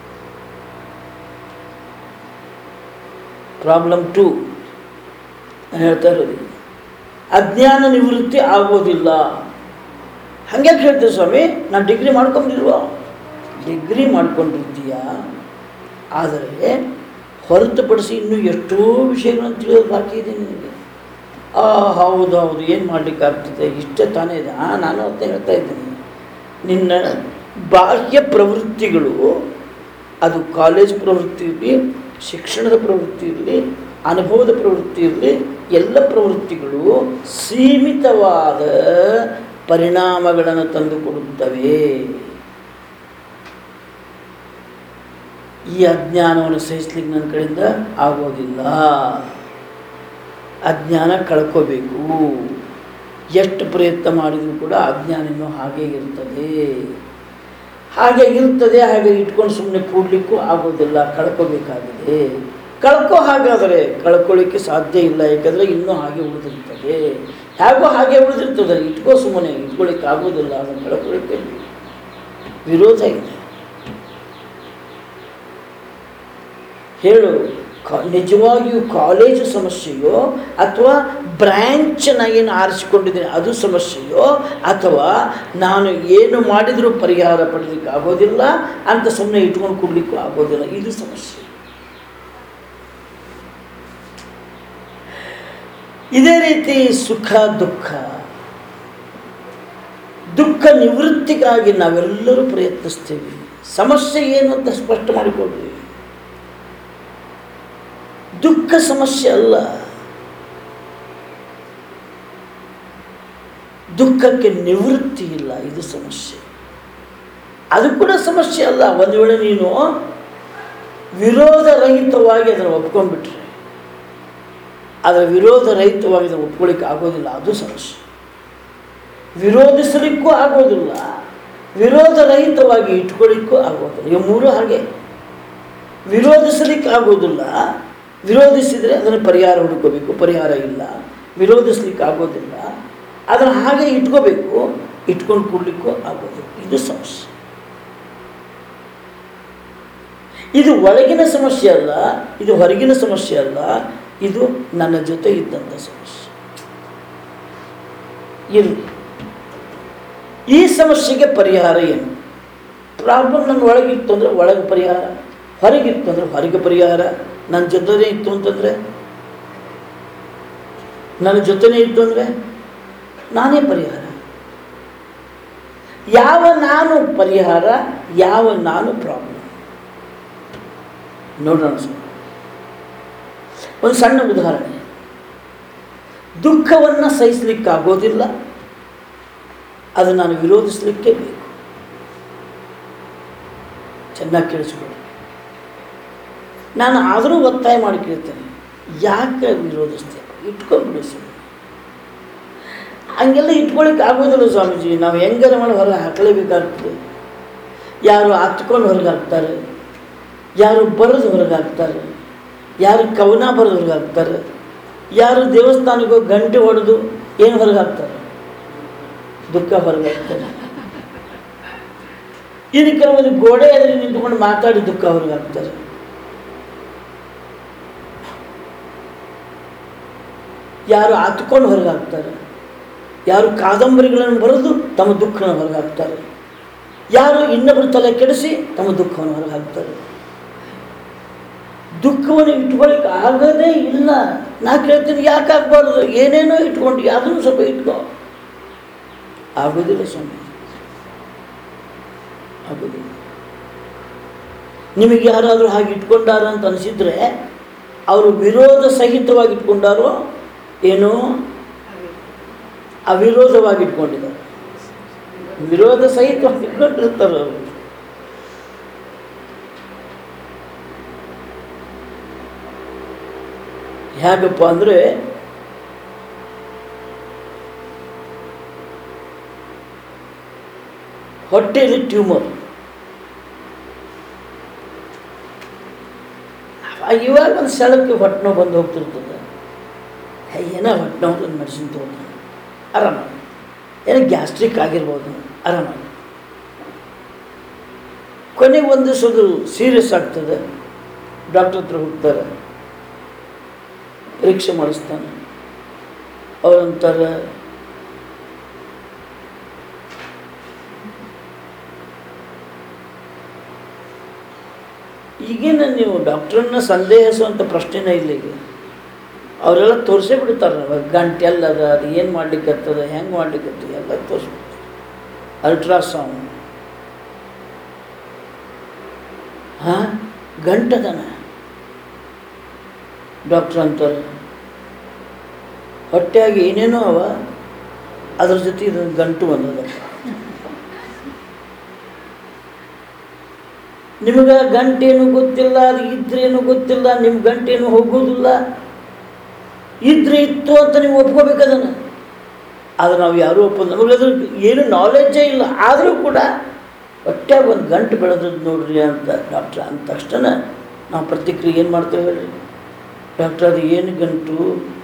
ಪ್ರಾಬ್ಲಮ್ 2 ನಾನು ಹೇಳ್ತಾ ಇರೋದು, ಅಜ್ಞಾನ ನಿವೃತ್ತಿ ಆಗೋದಿಲ್ಲ. ಹಂಗೆ ಹೇಳ್ತೇವೆ ಸ್ವಾಮಿ, ನಾನು ಡಿಗ್ರಿ ಮಾಡ್ಕೊಂಡಿಲ್ವ? ಡಿಗ್ರಿ ಮಾಡ್ಕೊಂಡಿರ್ತೀಯ, ಆದರೆ ಹೊರತುಪಡಿಸಿ ಇನ್ನೂ ಎಷ್ಟೋ ವಿಷಯಗಳನ್ನು ತಿಳಿಯೋದು ಬಾಕಿ ಇದೆ ನಿನಗೆ. ಹೌದು, ಏನು ಮಾಡಲಿಕ್ಕಾಗ್ತದೆ, ಇಷ್ಟೇ ತಾನೇ ಇದೆ. ನಾನು ಅಂತ ಹೇಳ್ತಾ ಇದ್ದೀನಿ, ನಿನ್ನ ಬಾಹ್ಯ ಪ್ರವೃತ್ತಿಗಳು ಅದು ಕಾಲೇಜ್ ಪ್ರವೃತ್ತಿ ಇರಲಿ, ಶಿಕ್ಷಣದ ಪ್ರವೃತ್ತಿ ಇರಲಿ, ಅನುಭವದ ಪ್ರವೃತ್ತಿ ಇರಲಿ, ಎಲ್ಲ ಪ್ರವೃತ್ತಿಗಳು ಸೀಮಿತವಾದ ಪರಿಣಾಮಗಳನ್ನು ತಂದುಕೊಡುತ್ತವೆ. ಈ ಅಜ್ಞಾನವನ್ನು ಸಹಿಸ್ಲಿಕ್ಕೆ ನನ್ನ ಕಡೆಯಿಂದ ಆಗೋದಿಲ್ಲ. ಅಜ್ಞಾನ ಕಳ್ಕೋಬೇಕು. ಎಷ್ಟು ಪ್ರಯತ್ನ ಮಾಡಿದರೂ ಕೂಡ ಅಜ್ಞಾನ ಇನ್ನೂ ಹಾಗೆ ಇರ್ತದೆ. ಹಾಗೆ ಇಟ್ಕೊಂಡು ಸುಮ್ಮನೆ ಕೂಡಲಿಕ್ಕೂ ಆಗೋದಿಲ್ಲ, ಕಳ್ಕೋಬೇಕಾಗಿದೆ. ಹಾಗಾದರೆ ಕಳ್ಕೊಳ್ಳಿಕ್ಕೆ ಸಾಧ್ಯ ಇಲ್ಲ, ಯಾಕಂದರೆ ಇನ್ನೂ ಹಾಗೆ ಉಳಿದಿರ್ತದೆ. ಹೇಗೋ ಹಾಗೆ ಉಳಿದಿರ್ತದೆ, ಸುಮ್ಮನೆ ಇಟ್ಕೊಳ್ಳಿಕ್ಕೆ ಆಗೋದಿಲ್ಲ, ಅದನ್ನು ಕಳ್ಕೊಳ್ಳಿಕ್ಕೆ ವಿರೋಧ ಇದೆ. ಹೇಳು, ನಿಜವಾಗಿಯೂ ಕಾಲೇಜು ಸಮಸ್ಯೆಯೋ ಅಥವಾ ಬ್ರ್ಯಾಂಚನ್ನ ಏನು ಆರಿಸಿಕೊಂಡಿದ್ದೀನಿ ಅದು ಸಮಸ್ಯೆಯೋ, ಅಥವಾ ನಾನು ಏನು ಮಾಡಿದರೂ ಪರಿಹಾರ ಪಡಲಿಕ್ಕೆ ಆಗೋದಿಲ್ಲ ಅಂತ ಸುಮ್ಮನೆ ಇಟ್ಕೊಂಡು ಕೊಡಲಿಕ್ಕೂ ಆಗೋದಿಲ್ಲ, ಇದು ಸಮಸ್ಯೆ. ಇದೇ ರೀತಿ ಸುಖ ದುಃಖ ನಿವೃತ್ತಿಗಾಗಿ ನಾವೆಲ್ಲರೂ ಪ್ರಯತ್ನಿಸ್ತೇವೆ. ಸಮಸ್ಯೆ ಏನು ಅಂತ ಸ್ಪಷ್ಟ ಮಾಡಿಕೊಡ್ರಿ. ದುಃಖ ಸಮಸ್ಯೆ ಅಲ್ಲ, ದುಃಖಕ್ಕೆ ನಿವೃತ್ತಿ ಇಲ್ಲ, ಇದು ಸಮಸ್ಯೆ. ಅದು ಕೂಡ ಸಮಸ್ಯೆ ಅಲ್ಲ. ಒಂದು ವೇಳೆ ನೀನು ವಿರೋಧರಹಿತವಾಗಿ ಅದನ್ನು ಒಪ್ಕೊಂಡ್ಬಿಟ್ರೆ, ಅದರ ವಿರೋಧರಹಿತವಾಗಿ ಅದನ್ನು ಒಪ್ಕೊಳ್ಳಿಕ್ಕೆ ಆಗೋದಿಲ್ಲ, ಅದು ಸಮಸ್ಯೆ. ವಿರೋಧಿಸಲಿಕ್ಕೂ ಆಗೋದಿಲ್ಲ, ವಿರೋಧರಹಿತವಾಗಿ ಇಟ್ಕೊಳ್ಳಿಕ್ಕೂ ಆಗೋದಿಲ್ಲ. ಇವು ಮೂರು ಹಾಗೆ. ವಿರೋಧಿಸಲಿಕ್ಕೆ ಆಗೋದಿಲ್ಲ, ವಿರೋಧಿಸಿದರೆ ಅದನ್ನು ಪರಿಹಾರ ಹುಡುಕೋಬೇಕು, ಪರಿಹಾರ ಇಲ್ಲ. ವಿರೋಧಿಸ್ಲಿಕ್ಕೆ ಆಗೋದಿಲ್ಲ, ಅದನ್ನು ಹಾಗೆ ಇಟ್ಕೋಬೇಕು, ಇಟ್ಕೊಂಡು ಕೊಡಲಿಕ್ಕೂ ಆಗೋದಿಲ್ಲ, ಇದು ಸಮಸ್ಯೆ. ಇದು ಒಳಗಿನ ಸಮಸ್ಯೆ ಅಲ್ಲ, ಇದು ಹೊರಗಿನ ಸಮಸ್ಯೆ ಅಲ್ಲ, ಇದು ನನ್ನ ಜೊತೆ ಇದ್ದಂಥ ಸಮಸ್ಯೆ. ಇರಲಿ, ಈ ಸಮಸ್ಯೆಗೆ ಪರಿಹಾರ ಏನು? ಪ್ರಾಬ್ಲಮ್ ನನ್ನ ಒಳಗಿತ್ತು ಅಂದರೆ ಒಳಗೆ ಪರಿಹಾರ, ಹೊರಗಿತ್ತು ಅಂದರೆ ಹೊರಗೆ ಪರಿಹಾರ. ನನ್ನ ಜೊತೆನೇ ಇತ್ತು ಅಂತಂದರೆ, ನನ್ನ ಜೊತೆನೇ ಇತ್ತು ಅಂದರೆ ನಾನೇ ಪರಿಹಾರ. ಯಾವ ನಾನು ಪರಿಹಾರ, ಯಾವ ನಾನು ಪ್ರಾಬ್ಲಮ್? ನೋಡೋಣ. ಒಂದು ಸಣ್ಣ ಉದಾಹರಣೆ. ದುಃಖವನ್ನು ಸಹಿಸಲಿಕ್ಕಾಗೋದಿಲ್ಲ, ಅದು ನಾನು ವಿರೋಧಿಸಲಿಕ್ಕೆ ಬೇಕು. ಚೆನ್ನಾಗಿ ಕೇಳಿಸ್ಕೊಳ್ಳಿ. ನಾನು ಆದರೂ ಒತ್ತಾಯ ಮಾಡಿ ಕೇಳ್ತೇನೆ, ಯಾಕೆ ವಿರೋಧಿಸ್ತೇವೆ? ಇಟ್ಕೊಂಡ್ಬಿಡು ಸ್ವಾಮಿ. ಹಂಗೆಲ್ಲ ಇಟ್ಕೊಳ್ಳಿಕ್ಕೆ ಆಗೋದಿಲ್ಲ ಸ್ವಾಮೀಜಿ, ನಾವು ಹೆಂಗಾರ ಮಾಡಿ ಹೊರಗೆ ಹಾಕಲೇಬೇಕಾಗ್ತದೆ. ಯಾರು ಹತ್ಕೊಂಡು ಹೊರಗೆ ಹಾಕ್ತಾರೆ, ಯಾರು ಬರೆದು ಹೊರಗೆ ಹಾಕ್ತಾರೆ, ಯಾರು ಕವನ ಬರೆದು ಹೊರಗೆ ಹಾಕ್ತಾರೆ, ಯಾರು ದೇವಸ್ಥಾನಕ್ಕೂ ಗಂಟೆ ಹೊಡೆದು ಏನು ಹೊರಗೆ ಹಾಕ್ತಾರೆ? ದುಃಖ ಹೊರಗೆ ಹಾಕ್ತಾರೆ. ಇನ್ನು ಕೆಲವೊಂದು ಗೋಡೆ ಎದುರು ನಿಂತ್ಕೊಂಡು ಮಾತಾಡಿ ದುಃಖ ಹೊರಗೆ ಹಾಕ್ತಾರೆ. ಯಾರು ಹತ್ಕೊಂಡು ಹೊರಗೆ ಹಾಕ್ತಾರೆ, ಯಾರು ಕಾದಂಬರಿಗಳನ್ನು ಬರೆದು ತಮ್ಮ ದುಃಖನ ಹೊರಗೆ ಹಾಕ್ತಾರೆ, ಯಾರು ಇನ್ನೊಬ್ಬರ ತಲೆ ಕೆಡಿಸಿ ತಮ್ಮ ದುಃಖವನ್ನು ಹೊರಗೆ ಹಾಕ್ತಾರೆ. ದುಃಖವನ್ನು ಇಟ್ಕೊಳ್ಳಿಕ್ಕೆ ಆಗೋದೇ ಇಲ್ಲ. ನಾ ಕೇಳ್ತೀನಿ, ಯಾಕೆ ಆಗಬಾರ್ದು? ಏನೇನೋ ಇಟ್ಕೊಂಡು ಯಾವುದನ್ನು ಸ್ವಲ್ಪ ಇಟ್ಕೋ. ಆಗೋದಿಲ್ಲ ಸ್ವಾಮಿ, ಆಗೋದಿಲ್ಲ. ನಿಮಗೆ ಯಾರಾದರೂ ಹಾಗೆ ಇಟ್ಕೊಂಡಾರ ಅಂತ ಅನಿಸಿದರೆ ಅವರು ವಿರೋಧ ಸಹಿತವಾಗಿ ಇಟ್ಕೊಂಡಾರೋ ಏನೋ ಅವಿರೋಧವಾಗಿ ಇಟ್ಕೊಂಡಿದ್ದಾರೆ. ವಿರೋಧ ಸಹಿತವಾಗಿ ಇಟ್ಕೊಂಡಿರ್ತಾರೆ ಅವರು. ಹೇಗಪ್ಪ ಅಂದರೆ, ಹೊಟ್ಟೆಯಲ್ಲಿ ಟ್ಯೂಮರ್. ಇವಾಗ ಒಂದು ಸ್ಥಳಕ್ಕೆ ಹೊಟ್ಟೆ ನೋವು ಬಂದು ಹೋಗ್ತಿರ್ತದೆ. ಏನೋ ಹೊಟ್ಟೆ ನೋವು ಮೆಡಿಸಿನ್ ತೊಗೊಂಡು ಆರಾಮಾಗಿ, ಏನೋ ಗ್ಯಾಸ್ಟ್ರಿಕ್ ಆಗಿರ್ಬೋದು, ಆರಾಮಾಗಿ. ಕೊನೆಗೆ ಒಂದು ದಿವಸ ಅದು ಸೀರಿಯಸ್ ಆಗ್ತದೆ, ಡಾಕ್ಟ್ರ್ ಹತ್ರ ಹೋಗ್ತಾರೆ, ಪರೀಕ್ಷೆ ಮಾಡಿಸ್ತಾನೆ. ಅವರಂತಾರೆ, ಈಗೇನು ನೀವು ಡಾಕ್ಟ್ರನ್ನ ಸಂದೇಹಿಸುವಂಥ ಪ್ರಶ್ನೆನೇ ಇಲ್ಲ. ಈಗ ಅವರೆಲ್ಲ ತೋರಿಸೇ ಬಿಡ್ತಾರೆ. ಗಂಟೆ ಎಲ್ಲದ, ಅದು ಏನು ಮಾಡ್ಲಿಕ್ಕತ್ತದ, ಹೆಂಗೆ ಮಾಡ್ಲಿಕ್ಕತ್ತದ ಎಲ್ಲ ತೋರಿಸ್ಬಿಡ್ತಾರೆ. ಅಲ್ಟ್ರಾಸೌಂಡ್ ಹಾಂ, ಗಂಟದನ ಡಾಕ್ಟ್ರ್ ಅಂತಾರೆ. ಹೊಟ್ಟೆಯಾಗಿ ಏನೇನೋ ಅವ, ಅದ್ರ ಜೊತೆ ಇದೊಂದು ಗಂಟು ಬಂದದಪ್ಪ. ನಿಮಗೆ ಗಂಟೇನು ಗೊತ್ತಿಲ್ಲ, ಅದು ಇದ್ರೇನು ಗೊತ್ತಿಲ್ಲ, ನಿಮ್ಮ ಗಂಟೇನು ಹೋಗೋದಿಲ್ಲ. ಇದ್ರೆ ಇತ್ತು ಅಂತ ನೀವು ಒಪ್ಕೋಬೇಕದನ್ನು. ಆದರೆ ನಾವು ಯಾರೂ ಒಪ್ಪೋದು, ನಮಗದ್ರ ಏನು ನಾಲೆಡ್ಜೇ ಇಲ್ಲ. ಆದರೂ ಕೂಡ ಹೊಟ್ಟೆ ಒಂದು ಗಂಟು ಬೆಳೆದದ್ದು ನೋಡ್ರಿ ಅಂತ ಡಾಕ್ಟ್ರ್ ಅಂದ ತಕ್ಷಣ ನಾವು ಪ್ರತಿಕ್ರಿಯೆ ಏನು ಮಾಡ್ತೇವೆ ಹೇಳ್ರಿ? ಡಾಕ್ಟ್ರ್ ಅದು ಏನು ಗಂಟು,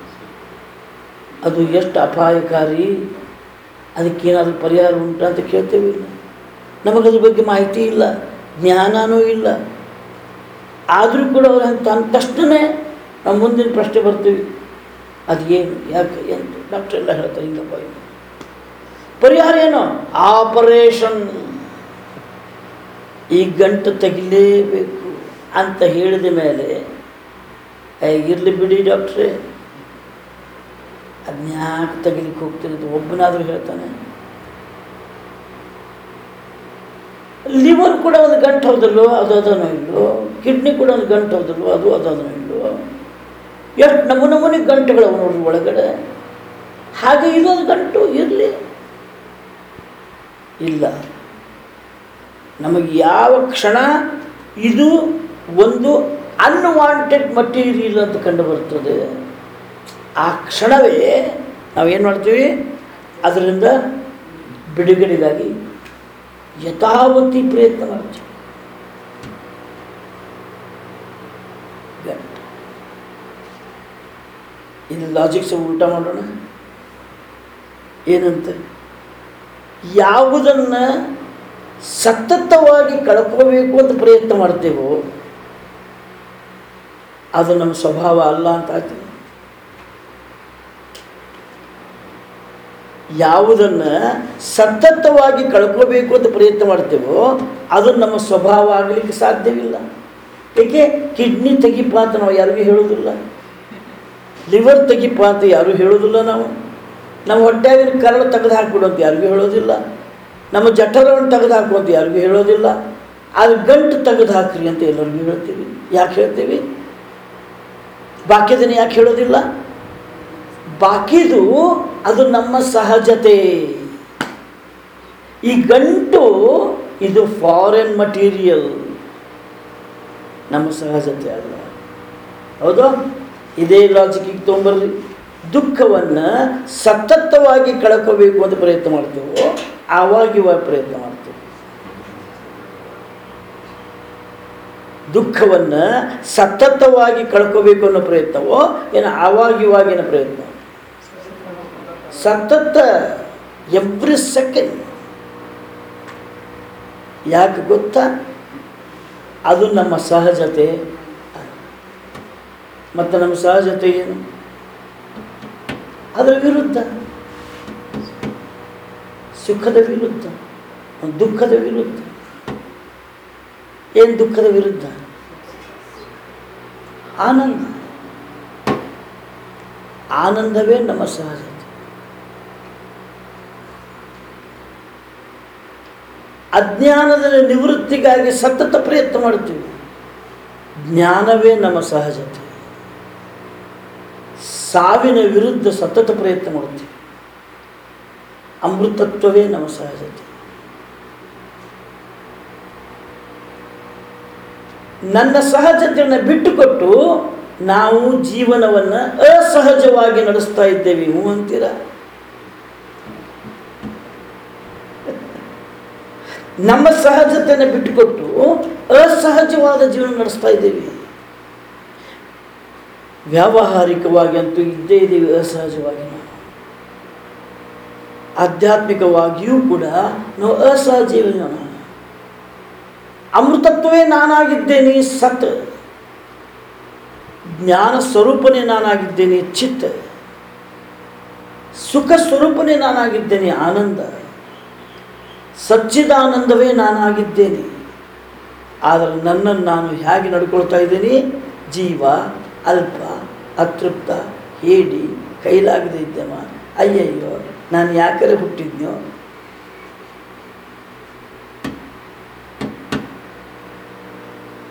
ಅದು ಎಷ್ಟು ಅಪಾಯಕಾರಿ, ಅದಕ್ಕೇನಾದರೂ ಪರಿಹಾರ ಉಂಟು ಅಂತ ಕೇಳ್ತೇವೆ ಇಲ್ಲ. ನಮಗದ್ರ ಬಗ್ಗೆ ಮಾಹಿತಿ ಇಲ್ಲ, ಜ್ಞಾನವೂ ಇಲ್ಲ. ಆದರೂ ಕೂಡ ಅವ್ರು ಅಂತ ಅಂದ ತಕ್ಷಣವೇ ನಾವು ಮುಂದಿನ ಪ್ರಶ್ನೆ ಬರ್ತೀವಿ, ಅದು ಏನು, ಯಾಕೆ ಅಂತ. ಡಾಕ್ಟ್ರ್ ಎಲ್ಲ ಹೇಳ್ತಾರೆ ಹಿಂಗಪ್ಪ, ಪರಿಹಾರ ಏನು? ಆಪರೇಷನ್, ಈ ಗಂಟು ತೆಗಿಲೇಬೇಕು ಅಂತ ಹೇಳಿದ ಮೇಲೆ ಇರಲಿ ಬಿಡಿ ಡಾಕ್ಟ್ರೇ, ಅದನ್ಯಾಕೆ ತೆಗಿಲಿಕ್ಕೆ ಹೋಗ್ತಿರೋದು ಒಬ್ಬನಾದರೂ ಹೇಳ್ತಾನೆ. ಲಿವರ್ ಕೂಡ ಒಂದು ಗಂಟು ಹೌದಲ್ವೋ, ಅದು ಅದನೋ ಇಲ್ಲೋ. ಕಿಡ್ನಿ ಕೂಡ ಒಂದು ಗಂಟು ಹೌದಲ್ವೋ, ಅದು ಅದನೋ ಇಲ್ಲೋ. ಎಷ್ಟು ನಮೂನಿಗೆ ಗಂಟುಗಳವು ನೋಡ್ರಿ ಒಳಗಡೆ. ಹಾಗೆ ಇದೊಂದು ಗಂಟು ಇರಲಿ ಇಲ್ಲ. ನಮಗೆ ಯಾವ ಕ್ಷಣ ಇದು ಒಂದು ಅನ್ವಾಂಟೆಡ್ ಮಟೀರಿಯಲ್ ಅಂತ ಕಂಡು ಬರ್ತದೆ, ಆ ಕ್ಷಣವೇ ನಾವೇನು ಮಾಡ್ತೀವಿ, ಅದರಿಂದ ಬಿಡುಗಡೆಗಾಗಿ ಯಥಾವತಿ ಪ್ರಯತ್ನ ಮಾಡ್ತೀವಿ. ಗಂಟು ಇದು ಲಾಜಿಕ್ಸ್ ಉಲ್ಟಾ ಮಾಡೋಣ. ಏನಂತ, ಯಾವುದನ್ನು ಸತತವಾಗಿ ಕಳ್ಕೋಬೇಕು ಅಂತ ಪ್ರಯತ್ನ ಮಾಡ್ತೇವೋ ಅದು ನಮ್ಮ ಸ್ವಭಾವ ಅಲ್ಲ ಅಂತ ಆಗ್ತದೆ. ಯಾವುದನ್ನು ಸತತವಾಗಿ ಕಳ್ಕೋಬೇಕು ಅಂತ ಪ್ರಯತ್ನ ಮಾಡ್ತೇವೋ ಅದು ನಮ್ಮ ಸ್ವಭಾವ ಆಗಲಿಕ್ಕೆ ಸಾಧ್ಯವಿಲ್ಲ. ಏಕೆ? ಕಿಡ್ನಿ ತೆಗಿಪ್ಪ ಅಂತ ನಾವು ಯಾರಿಗೂ ಹೇಳೋದಿಲ್ಲ, ಲಿವರ್ ತೆಗಿಪ್ಪ ಅಂತ ಯಾರೂ ಹೇಳೋದಿಲ್ಲ. ನಮ್ಮ ಹೊಟ್ಟೆಯಾಗಿನ ಕರಳು ತೆಗೆದು ಹಾಕ್ಬಿಡು ಅಂತ ಯಾರಿಗೂ ಹೇಳೋದಿಲ್ಲ, ನಮ್ಮ ಜಠರವನ್ನು ತೆಗೆದು ಹಾಕು ಅಂತ ಯಾರಿಗೂ ಹೇಳೋದಿಲ್ಲ. ಅದು ಗಂಟು ತೆಗೆದು ಹಾಕ್ರಿ ಅಂತ ಎಲ್ಲರಿಗೂ ಹೇಳ್ತೀವಿ. ಯಾಕೆ ಹೇಳ್ತೀವಿ? ಬಾಕಿದನ್ನು ಯಾಕೆ ಹೇಳೋದಿಲ್ಲ? ಬಾಕಿದು ಅದು ನಮ್ಮ ಸಹಜತೆ. ಈ ಗಂಟು ಇದು ಫಾರಿನ್ ಮಟೀರಿಯಲ್, ನಮ್ಮ ಸಹಜತೆ ಅಲ್ಲ. ಹೌದು? ಇದೇ ಲಾಜಿಕಿಗೆ ತೊಗೊಂಬರ್ರಿ. ದುಃಖವನ್ನು ಸತತವಾಗಿ ಕಳ್ಕೋಬೇಕು ಅಂತ ಪ್ರಯತ್ನ ಮಾಡ್ತೇವೋ ಆವಾಗ ಪ್ರಯತ್ನ ಮಾಡ್ತೇವೆ. ದುಃಖವನ್ನು ಸತತವಾಗಿ ಕಳ್ಕೋಬೇಕು ಅನ್ನೋ ಪ್ರಯತ್ನವೋ ಏನು ಆವಾಗಿನ ಪ್ರಯತ್ನ? ಸತತ, ಎವ್ರಿ ಸೆಕೆಂಡ್. ಯಾಕೆ ಗೊತ್ತಾ? ಅದು ನಮ್ಮ ಸಹಜತೆ. ಮತ್ತು ನಮ್ಮ ಸಹಜತೆ ಏನು? ಅದರ ವಿರುದ್ಧ, ಸುಖದ ವಿರುದ್ಧ, ದುಃಖದ ವಿರುದ್ಧ. ಏನು ದುಃಖದ ವಿರುದ್ಧ? ಆನಂದ. ಆನಂದವೇ ನಮ್ಮ ಸಹಜತೆ. ಅಜ್ಞಾನದ ನಿವೃತ್ತಿಗಾಗಿ ಸತತ ಪ್ರಯತ್ನ ಮಾಡ್ತೀವಿ. ಜ್ಞಾನವೇ ನಮ್ಮ ಸಹಜತೆ. ಸಾವಿನ ವಿರುದ್ಧ ಸತತ ಪ್ರಯತ್ನ ಮಾಡ್ತೀವಿ. ಅಮೃತತ್ವವೇ ನಮ್ಮ ಸಹಜತೆ. ನನ್ನ ಸಹಜತೆಯನ್ನು ಬಿಟ್ಟುಕೊಟ್ಟು ನಾವು ಜೀವನವನ್ನು ಅಸಹಜವಾಗಿ ನಡೆಸ್ತಾ ಇದ್ದೇವೆ. ಹ್ಞೂ ಅಂತೀರಾ? ನಮ್ಮ ಸಹಜತೆಯನ್ನು ಬಿಟ್ಟುಕೊಟ್ಟು ಅಸಹಜವಾದ ಜೀವನ ನಡೆಸ್ತಾ ಇದ್ದೇವೆ. ವ್ಯಾವಹಾರಿಕವಾಗಿ ಅಂತೂ ಇದ್ದೇ ಇದ್ದೀವಿ ಅಸಹಜವಾಗಿ. ನಾವು ಆಧ್ಯಾತ್ಮಿಕವಾಗಿಯೂ ಕೂಡ ನಾವು ಅಸಹಜೀವ. ಅಮೃತತ್ವವೇ ನಾನಾಗಿದ್ದೇನೆ ಸತ್, ಜ್ಞಾನ ಸ್ವರೂಪನೇ ನಾನಾಗಿದ್ದೇನೆ ಚಿತ್ತ, ಸುಖ ಸ್ವರೂಪನೇ ನಾನಾಗಿದ್ದೇನೆ ಆನಂದ, ಸಚ್ಚಿದಾನಂದವೇ ನಾನಾಗಿದ್ದೇನೆ. ಆದರೆ ನನ್ನನ್ನು ನಾನು ಹೇಗೆ ನಡ್ಕೊಳ್ತಾ ಇದ್ದೀನಿ? ಜೀವ, ಅಲ್ಪ, ಅತೃಪ್ತ, ಹೇಡಿ, ಕೈಲಾಗದೆ ಇದ್ದಮ್ಮ, ಅಯ್ಯಯ್ಯೋ ನಾನು ಯಾಕರೆ ಹುಟ್ಟಿದ್ನೋ.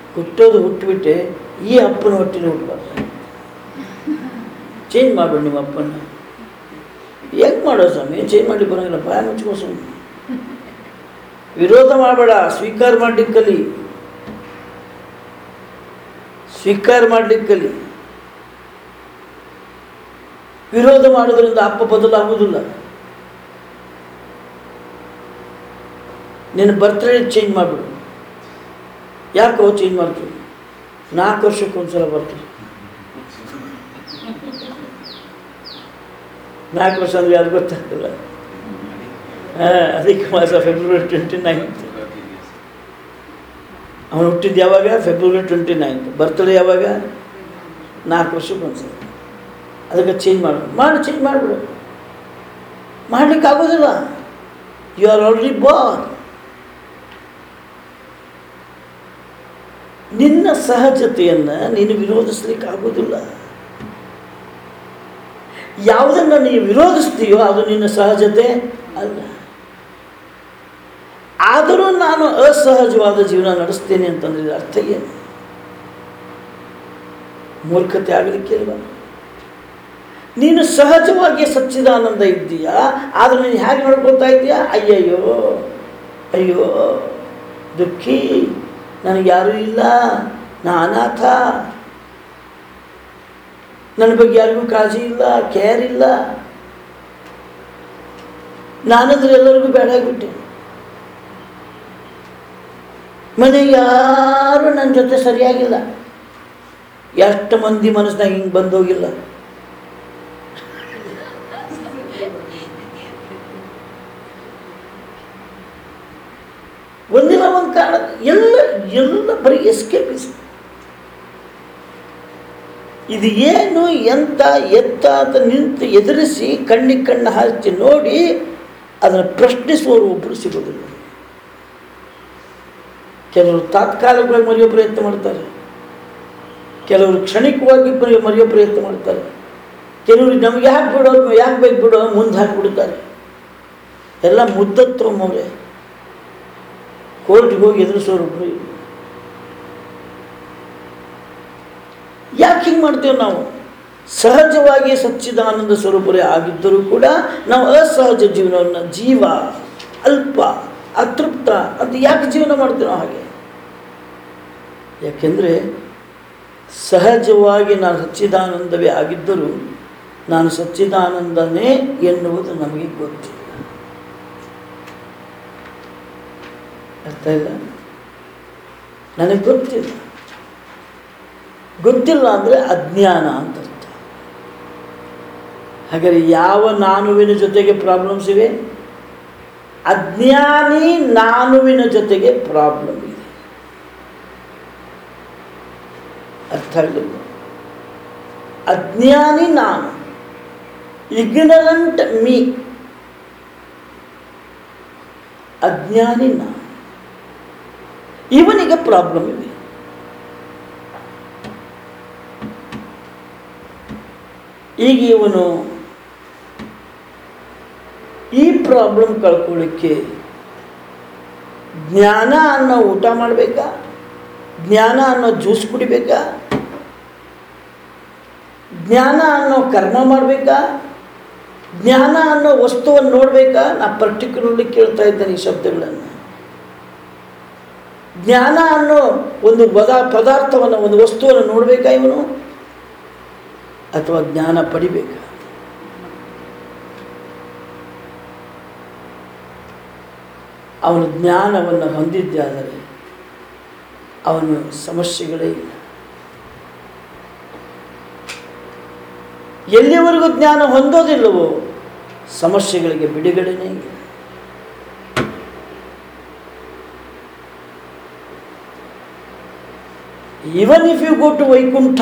ಹುಟ್ಟೋದು ಹುಟ್ಟುಬಿಟ್ಟೆ ಈ ಅಪ್ಪನ ಹೊಟ್ಟೆಲಿ ಹುಟ್ಟಬಾರ್ದು. ಚೇಂಜ್ ಮಾಡಬೇಡ ನಿಮ್ಮ ಅಪ್ಪನ. ಹೆಂಗೆ ಮಾಡೋ ಸ್ವಾಮಿ? ಚೇಂಜ್ ಮಾಡಿ ಬರೋಂಗಿಲ್ಲ, ಬಾಯ ಮುಚ್ಕೋ ಸ್ವಾಮಿ. ವಿರೋಧ ಮಾಡಬೇಡ, ಸ್ವೀಕಾರ ಮಾಡ್ಲಿಕ್ಕೆ ಕಲಿ, ಸ್ವೀಕಾರ ಮಾಡ್ಲಿಕ್ಕೆ ಕಲಿ. ವಿರೋಧ ಮಾಡೋದ್ರಿಂದ ಅಪ್ಪ ಬದಲಾಗುವುದಿಲ್ಲ. ನಿನ್ನ ಬರ್ತ್ಡೇ ಚೇಂಜ್ ಮಾಡಿಬಿಡು. ಯಾಕೋ ಚೇಂಜ್ ಮಾಡ್ತೀವಿ? 4 ವರ್ಷಕ್ಕೊಂದ್ಸಲ ಬರ್ತೀವಿ. 4 ವರ್ಷ ಅಂದರೆ ಯಾರು ಗೊತ್ತಾಗ್ತಿಲ್ಲ. ಅಧಿಕ ಮಾಸ ಫೆಬ್ರವರಿ 29. ಅವನು ಹುಟ್ಟಿದ್ದು ಯಾವಾಗ? ಫೆಬ್ರವರಿ 29. ಬರ್ತ್ಡೇ ಯಾವಾಗ? 4 ವರ್ಷಕ್ಕೊಂದ್ಸಲ. ಅದಕ್ಕೆ ಚೇಂಜ್ ಚೇಂಜ್ ಮಾಡಿಬಿಡು. ಮಾಡಲಿಕ್ಕೆ ಆಗೋದಿಲ್ಲ. You are already born. ನಿನ್ನ ಸಹಜತೆಯನ್ನು ನೀನು ವಿರೋಧಿಸ್ಲಿಕ್ಕೆ ಆಗೋದಿಲ್ಲ. ಯಾವುದನ್ನು ನೀವು ವಿರೋಧಿಸ್ತೀಯೋ ಅದು ನಿನ್ನ ಸಹಜತೆ ಅಲ್ಲ. ಆದರೂ ನಾನು ಅಸಹಜವಾದ ಜೀವನ ನಡೆಸ್ತೇನೆ ಅಂತಂದರೆ ಅರ್ಥ ಏನು? ಮೂರ್ಖತೆ ಆಗಲಿಕ್ಕಿಲ್ವ? ನೀನು ಸಹಜವಾಗಿ ಸಚ್ಚಿದಾನಂದ ಇದ್ದೀಯಾ, ಆದರೆ ನೀನು ಹೇಗೆ ನಡ್ಕೊಳ್ತಾ ಇದ್ದೀಯಾ? ಅಯ್ಯಯ್ಯೋ ಅಯ್ಯೋ ದುಃಖಿ, ನನಗೆ ಯಾರೂ ಇಲ್ಲ, ನಾ ಅನಾಥ, ನನ್ನ ಬಗ್ಗೆ ಯಾರಿಗೂ ಕಾಳಜಿ ಇಲ್ಲ, ಕೇರ್ ಇಲ್ಲ, ನಾನಂದ್ರೆ ಎಲ್ಲರಿಗೂ ಬೇಡ ಆಗಿಬಿಟ್ಟೆ, ಮನೆಗೆ ಯಾರು ನನ್ನ ಜೊತೆ ಸರಿಯಾಗಿಲ್ಲ. ಎಷ್ಟು ಮಂದಿ ಮನಸ್ಸಿನಾಗ ಹಿಂಗೆ ಬಂದೋಗಿಲ್ಲ. ಒಂದಿನ ಒಂದು ಕಾರಣ ಎಲ್ಲ ಬರೀ ಎಸ್ಕೇಪಿಸಮ್. ಇದು ಏನು ಎಂತ ಎತ್ತ ಅಂತ ನಿಂತು ಎದುರಿಸಿ ಕಣ್ಣಿಗೆ ಕಣ್ಣು ಹಾಕಿ ನೋಡಿ ಅದನ್ನು ಪ್ರಶ್ನಿಸುವವರು ಒಬ್ಬರು ಸಿಗೋದಿಲ್ಲ. ಕೆಲವರು ತಾತ್ಕಾಲಿಕವಾಗಿ ಮರೆಯೋ ಪ್ರಯತ್ನ ಮಾಡ್ತಾರೆ, ಕೆಲವರು ಕ್ಷಣಿಕವಾಗಿ ಮರೆಯೋ ಪ್ರಯತ್ನ ಮಾಡ್ತಾರೆ, ಕೆಲವರು ನಮಗೆ ಯಾಕೆ ಬಿಡೋ ಯಾಕೆ ಬೇಕು ಬಿಡೋ ಮುಂದೆ ಹಾಕಿಬಿಡ್ತಾರೆ. ಎಲ್ಲ ಮುದ್ದತ್ತೊಮ್ಮೆ ಕೋರ್ಟ್ಗೆ ಹೋಗಿ ಎದುರಿಸೋರು ಒಬ್ಬರು. ಯಾಕೆ ಹಿಂಗೆ ಮಾಡ್ತೇವೆ ನಾವು? ಸಹಜವಾಗಿ ಸಚ್ಚಿದಾನಂದ ಸ್ವರೂಪರೇ ಆಗಿದ್ದರೂ ಕೂಡ ನಾವು ಅಸಹಜ ಜೀವನವನ್ನು, ಜೀವ ಅಲ್ಪ ಅತೃಪ್ತ ಅಂತ ಯಾಕೆ ಜೀವನ ಮಾಡ್ತೇವೆ ನಾವು ಹಾಗೆ? ಯಾಕೆಂದರೆ ಸಹಜವಾಗಿ ನಾನು ಸಚ್ಚಿದಾನಂದವೇ ಆಗಿದ್ದರೂ ನಾನು ಸಚ್ಚಿದಾನಂದನೇ ಎನ್ನುವುದು ನಮಗೆ ಗೊತ್ತಿಲ್ಲ. ಅರ್ಥ ಇಲ್ಲ? ನನಗೆ ಗೊತ್ತಿಲ್ಲ. ಗೊತ್ತಿಲ್ಲ ಅಂದರೆ ಅಜ್ಞಾನ ಅಂತ ಅರ್ಥ. ಹಾಗಾದರೆ ಯಾವ ನಾನುವಿನ ಜೊತೆಗೆ ಪ್ರಾಬ್ಲಮ್ಸ್ ಇವೆ? ಅಜ್ಞಾನಿ ನಾನುವಿನ ಜೊತೆಗೆ ಪ್ರಾಬ್ಲಮ್ ಇದೆ. ಅರ್ಥ ಆಗಲಿಲ್ಲ? ಅಜ್ಞಾನಿ ನಾನು, ಇಗ್ನರೆಂಟ್ ಮೀ. ಅಜ್ಞಾನಿ ನಾನು, ಇವನಿಗೆ ಪ್ರಾಬ್ಲಮ್ ಇದೆ. ಈಗ ಇವನು ಈ ಪ್ರಾಬ್ಲಮ್ ಕಳ್ಕೊಳ್ಳಿಕ್ಕೆ ಜ್ಞಾನ ಅನ್ನೋ ಊಟ ಮಾಡಬೇಕಾ? ಜ್ಞಾನ ಅನ್ನೋ ಜ್ಯೂಸ್ ಕುಡಿಬೇಕಾ? ಜ್ಞಾನ ಅನ್ನೋ ಕರ್ಮ ಮಾಡಬೇಕಾ? ಜ್ಞಾನ ಅನ್ನೋ ವಸ್ತುವನ್ನು ನೋಡಬೇಕಾ? ನಾ ಪರ್ಟಿಕ್ಯುಲರ್ಲಿ ಕೇಳ್ತಾ ಇದ್ದೇನೆ ಈ ಶಬ್ದಗಳನ್ನು. ಜ್ಞಾನ ಅನ್ನೋ ಒಂದು ಪದಾರ್ಥವನ್ನು, ಒಂದು ವಸ್ತುವನ್ನು ನೋಡಬೇಕಾ ಇವನು, ಅಥವಾ ಜ್ಞಾನ ಪಡಿಬೇಕಾ? ಅವನು ಜ್ಞಾನವನ್ನು ಹೊಂದಿದ್ದಾದರೆ ಅವನು ಸಮಸ್ಯೆಗಳೇ ಇಲ್ಲ. ಎಲ್ಲಿವರೆಗೂ ಜ್ಞಾನ ಹೊಂದೋದಿಲ್ಲವೋ ಸಮಸ್ಯೆಗಳಿಗೆ ಬಿಡುಗಡೆನೇ ಇಲ್ಲ. Even if you go to Vaikuntha,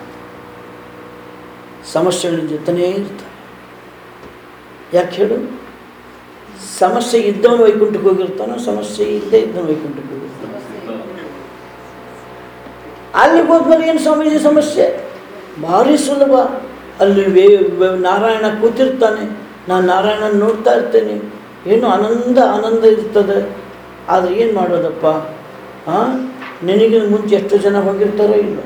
ಸಮಸ್ಯೆಗಳ ಜೊತೆನೇ ಇರ್ತವೆ. ಯಾಕೆ ಹೇಳು? ಸಮಸ್ಯೆ ಇದ್ದವನು ವೈಕುಂಠಕ್ಕೆ ಹೋಗಿರ್ತಾನೋ, ಸಮಸ್ಯೆ ಇದ್ದೇ ಇದ್ದವನು ವೈಕುಂಠಕ್ಕೆ ಹೋಗಿರ್ತಾನೆ. ಅಲ್ಲಿ ಹೋದ್ಮೇಲೆ ಏನು ಸ್ವಾಮೀಜಿ ಸಮಸ್ಯೆ? ಭಾರಿ ಸುಲಭ. ಅಲ್ಲಿ ನಾರಾಯಣ ಕೂತಿರ್ತಾನೆ, ನಾನು ನಾರಾಯಣನ ನೋಡ್ತಾ ಇರ್ತೇನೆ, ಏನು ಆನಂದ ಇರ್ತದೆ. ಆದರೆ ಏನು ಮಾಡೋದಪ್ಪ? ನಿನಗಿಂತ ಮುಂಚೆ ಎಷ್ಟೋ ಜನ ಹೋಗಿರ್ತಾರೋ ಇಲ್ಲೋ?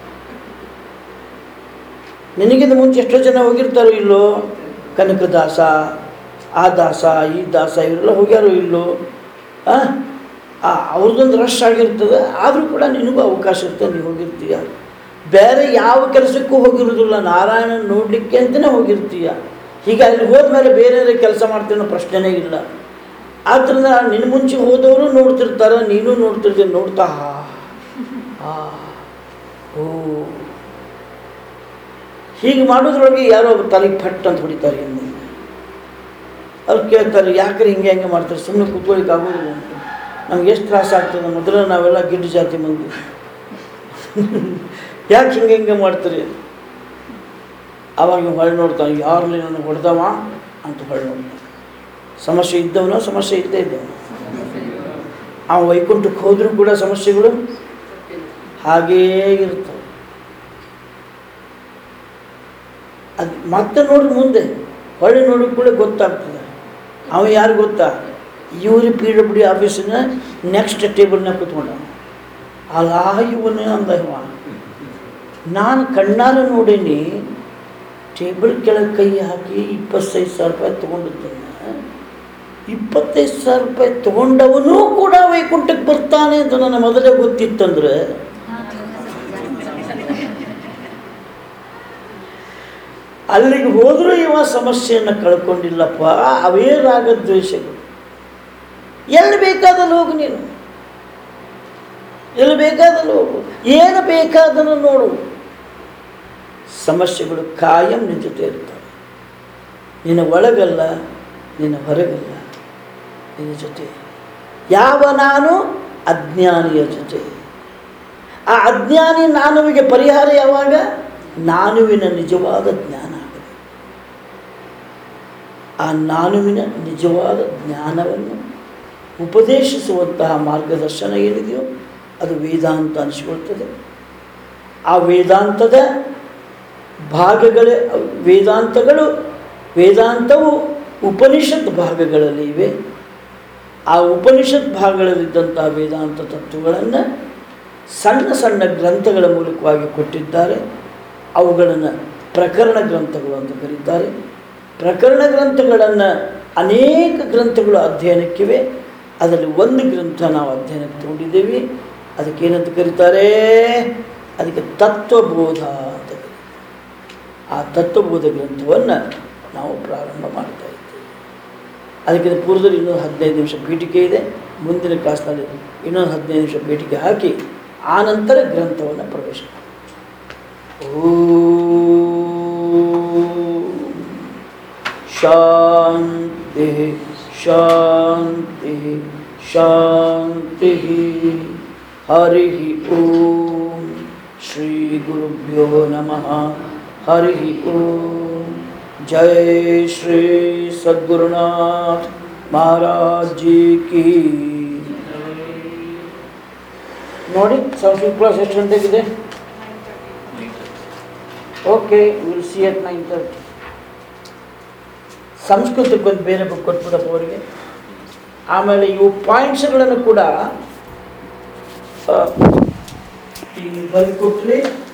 ನಿನಗಿಂತ ಮುಂಚೆ ಎಷ್ಟೋ ಜನ ಹೋಗಿರ್ತಾರೋ ಇಲ್ಲೋ? ಕನಕದಾಸ, ಆ ದಾಸ, ಈ ದಾಸ ಇವರೆಲ್ಲ ಹೋಗ್ಯಾರೋ ಇಲ್ಲೋ? ಅವ್ರದ್ದೊಂದು ರಶ್ ಆಗಿರ್ತದೆ. ಆದರೂ ಕೂಡ ನಿನಗೂ ಅವಕಾಶ ಇರ್ತದೆ, ನೀವು ಹೋಗಿರ್ತೀಯ. ಬೇರೆ ಯಾವ ಕೆಲಸಕ್ಕೂ ಹೋಗಿರೋದಿಲ್ಲ, ನಾರಾಯಣನ ನೋಡಲಿಕ್ಕೆ ಅಂತಲೇ ಹೋಗಿರ್ತೀಯ. ಹೀಗೆ ಅಲ್ಲಿ ಹೋದ್ಮೇಲೆ ಬೇರೆ ಕೆಲಸ ಮಾಡ್ತೀನೋ ಪ್ರಶ್ನೆನೇ ಇಲ್ಲ. ಆದ್ದರಿಂದ ನಿನ್ನ ಮುಂಚೆ ಹೋದವರು ನೋಡ್ತಿರ್ತಾರೆ, ನೀನು ನೋಡ್ತಿರ್ತೀನಿ. ನೋಡ್ತಾ ಓ ಹೀಗೆ ಮಾಡೋದ್ರೊಳಗೆ ಯಾರೋ ಒಬ್ಬ ತಲೆಗೆ ಫಟ್ ಅಂತ ಹೊಡಿತಾರೆ. ಹಿಂದೆ ಅವ್ರು ಕೇಳ್ತಾರೆ, ಯಾಕ್ರೆ ಹಿಂಗೆ ಮಾಡ್ತಾರೆ, ಸುಮ್ಮನೆ ಕೂತ್ಕೊಳ್ಳಿಕ್ಕೆ ಆಗೋದಿಲ್ಲ ಅಂತ. ನಮ್ಗೆ ಎಷ್ಟು ತ್ರಾಸ ಆಗ್ತದೆ. ಮೊದಲು ನಾವೆಲ್ಲ ಗಿಡ್ಡು ಜಾತಿ ಮಂದಿ, ಯಾಕೆ ಹಿಂಗೆ ಮಾಡ್ತೀರಿ? ಆವಾಗ ಹೊಳೆ ನೋಡ್ತಾನೆ, ಯಾರಲ್ಲಿ ನನಗೆ ಹೊಡೆದವ ಅಂತ ಹೊಳೆ ನೋಡ್ತಾನೆ. ಸಮಸ್ಯೆ ಇದ್ದವನೋ ಸಮಸ್ಯೆ ಇದ್ದೇ ಇದ್ದವನು. ಆ ವೈಕುಂಠಕ್ಕೆ ಹೋದರೂ ಕೂಡ ಸಮಸ್ಯೆಗಳು ಹಾಗೇ ಇರ್ತವೆ. ಅದು ಮತ್ತೆ ನೋಡಿ ಮುಂದೆ ಹೊಳೆ ನೋಡಿ ಕೂಡ ಗೊತ್ತಾಗ್ತದೆ. ಅವ ಯಾರು ಗೊತ್ತಾ? ಇವರು PWD ಆಫೀಸಿನ ನೆಕ್ಸ್ಟ್ ಟೇಬಲ್ನಾಗ ಕೂತ್ಕೊಂಡ. ಅಲ್ಲ ಇವನು ಅಂದ ಇವ. ನಾನು ಕಣ್ಣಾರ ನೋಡೀನಿ, ಟೇಬಲ್ ಕೆಳಗೆ ಕೈ ಹಾಕಿ 25,000 ರೂಪಾಯಿ ತೊಗೊಂಡಿದ್ದನ್ನು 25,000 ರೂಪಾಯಿ ತೊಗೊಂಡವನು ಕೂಡ ವೈಕುಂಠಕ್ಕೆ ಬರ್ತಾನೆ ಅಂತ ನನ್ನ ಮೊದಲೇ ಗೊತ್ತಿತ್ತಂದ್ರೆ ಅಲ್ಲಿಗೆ ಹೋದರೂ ಇವ ಸಮಸ್ಯೆಯನ್ನು ಕಳ್ಕೊಂಡಿಲ್ಲಪ್ಪ. ಅವೇ ರಾಗದ್ವೇಷಗಳು. ಎಲ್ಲಿ ಬೇಕಾದಲ್ಲಿ ಹೋಗು, ನೀನು ಎಲ್ಲಿ ಬೇಕಾದಲ್ಲಿ ಹೋಗು, ಏನು ಬೇಕಾದನ್ನು ನೋಡು. ಸಮಸ್ಯೆಗಳು ಕಾಯಂ ನಿನ್ನ ಜೊತೆ ಇರ್ತವೆ. ನಿನ್ನ ಒಳಗಲ್ಲ, ನಿನ್ನ ಹೊರಗಲ್ಲ, ನಿನ್ನ ಜೊತೆ. ಯಾವ ನಾನು? ಅಜ್ಞಾನಿಯ ಜೊತೆ. ಆ ಅಜ್ಞಾನಿ ನಾನುವಿಗೆ ಪರಿಹಾರ ಯಾವಾಗ? ನಾನುವಿನ ನಿಜವಾದ ಜ್ಞಾನ ಆಗಲಿ. ಆ ನಾನುವಿನ ನಿಜವಾದ ಜ್ಞಾನವನ್ನು ಉಪದೇಶಿಸುವಂತಹ ಮಾರ್ಗದರ್ಶನ ಏನಿದೆಯೋ ಅದು ವೇದಾಂತ ಅನಿಸಿಕೊಳ್ತದೆ. ಆ ವೇದಾಂತದ ಭಾಗಗಳೇ ವೇದಾಂತವು ಉಪನಿಷತ್ ಭಾಗಗಳಲ್ಲಿ ಇವೆ. ಆ ಉಪನಿಷತ್ ಭಾಗಗಳಲ್ಲಿದ್ದಂತಹ ವೇದಾಂತ ತತ್ವಗಳನ್ನು ಸಣ್ಣ ಸಣ್ಣ ಗ್ರಂಥಗಳ ಮೂಲಕವಾಗಿ ಕೊಟ್ಟಿದ್ದಾರೆ. ಅವುಗಳನ್ನು ಪ್ರಕರಣ ಗ್ರಂಥಗಳು ಅಂತ ಕರೀತಾರೆ. ಪ್ರಕರಣ ಗ್ರಂಥಗಳನ್ನು ಅನೇಕ ಗ್ರಂಥಗಳು ಅಧ್ಯಯನಕ್ಕಿವೆ. ಅದರಲ್ಲಿ ಒಂದು ಗ್ರಂಥ ನಾವು ಅಧ್ಯಯನಕ್ಕೆ ತಗೊಂಡಿದ್ದೇವೆ. ಅದಕ್ಕೇನಂತ ಕರೀತಾರೆ? ಅದಕ್ಕೆ ತತ್ವಬೋಧ ಅಂತ ಕರೀತಾರೆ. ಆ ತತ್ವಬೋಧ ಗ್ರಂಥವನ್ನು ನಾವು ಪ್ರಾರಂಭ ಮಾಡ್ತಾ ಇದ್ದೇವೆ. ಅದಕ್ಕಿಂತ ಪೂರ್ವದಲ್ಲಿ ಇನ್ನೊಂದು 15 ನಿಮಿಷ ಪೀಠಿಕೆ ಇದೆ. ಮುಂದಿನ ಕ್ಲಾಸ್ನಲ್ಲಿ ಇನ್ನೊಂದು 15 ನಿಮಿಷ ಪೀಠಿಕೆ ಹಾಕಿ ಆನಂತರ ಗ್ರಂಥವನ್ನು ಪ್ರವೇಶ ಮಾಡಿ. ಶಾಂತಿ ಶಾಂತಿ ಶಾಂತಿ. ಹರಿ ಓಂ. ಶ್ರೀ ಗುರುಭ್ಯೋ ನಮಃ. ಹರಿ ಓಂ. ಜೈ ಶ್ರೀ ಸದ್ಗುರುನಾಥ್ ಮಹಾರಾಜ್ ಜಿ ಕಿ. ನೋಡಿ ಸಂಸ್ಕೃತ ಕ್ಲಾಸ್ ಎಷ್ಟು ಗಂಟೆಗಿದೆ? Okay, will see at 9:30. ಸಂಸ್ಕೃತಕ್ಕೊಂದು ಬೇರೆ ಬುಕ್ ಕೊಟ್ಬಿಡಪ್ಪ ಅವರಿಗೆ. ಆಮೇಲೆ ಇವು ಪಾಯಿಂಟ್ಸ್ಗಳನ್ನು ಕೂಡ ಬರೆದು ಕೊಟ್ಟರೆ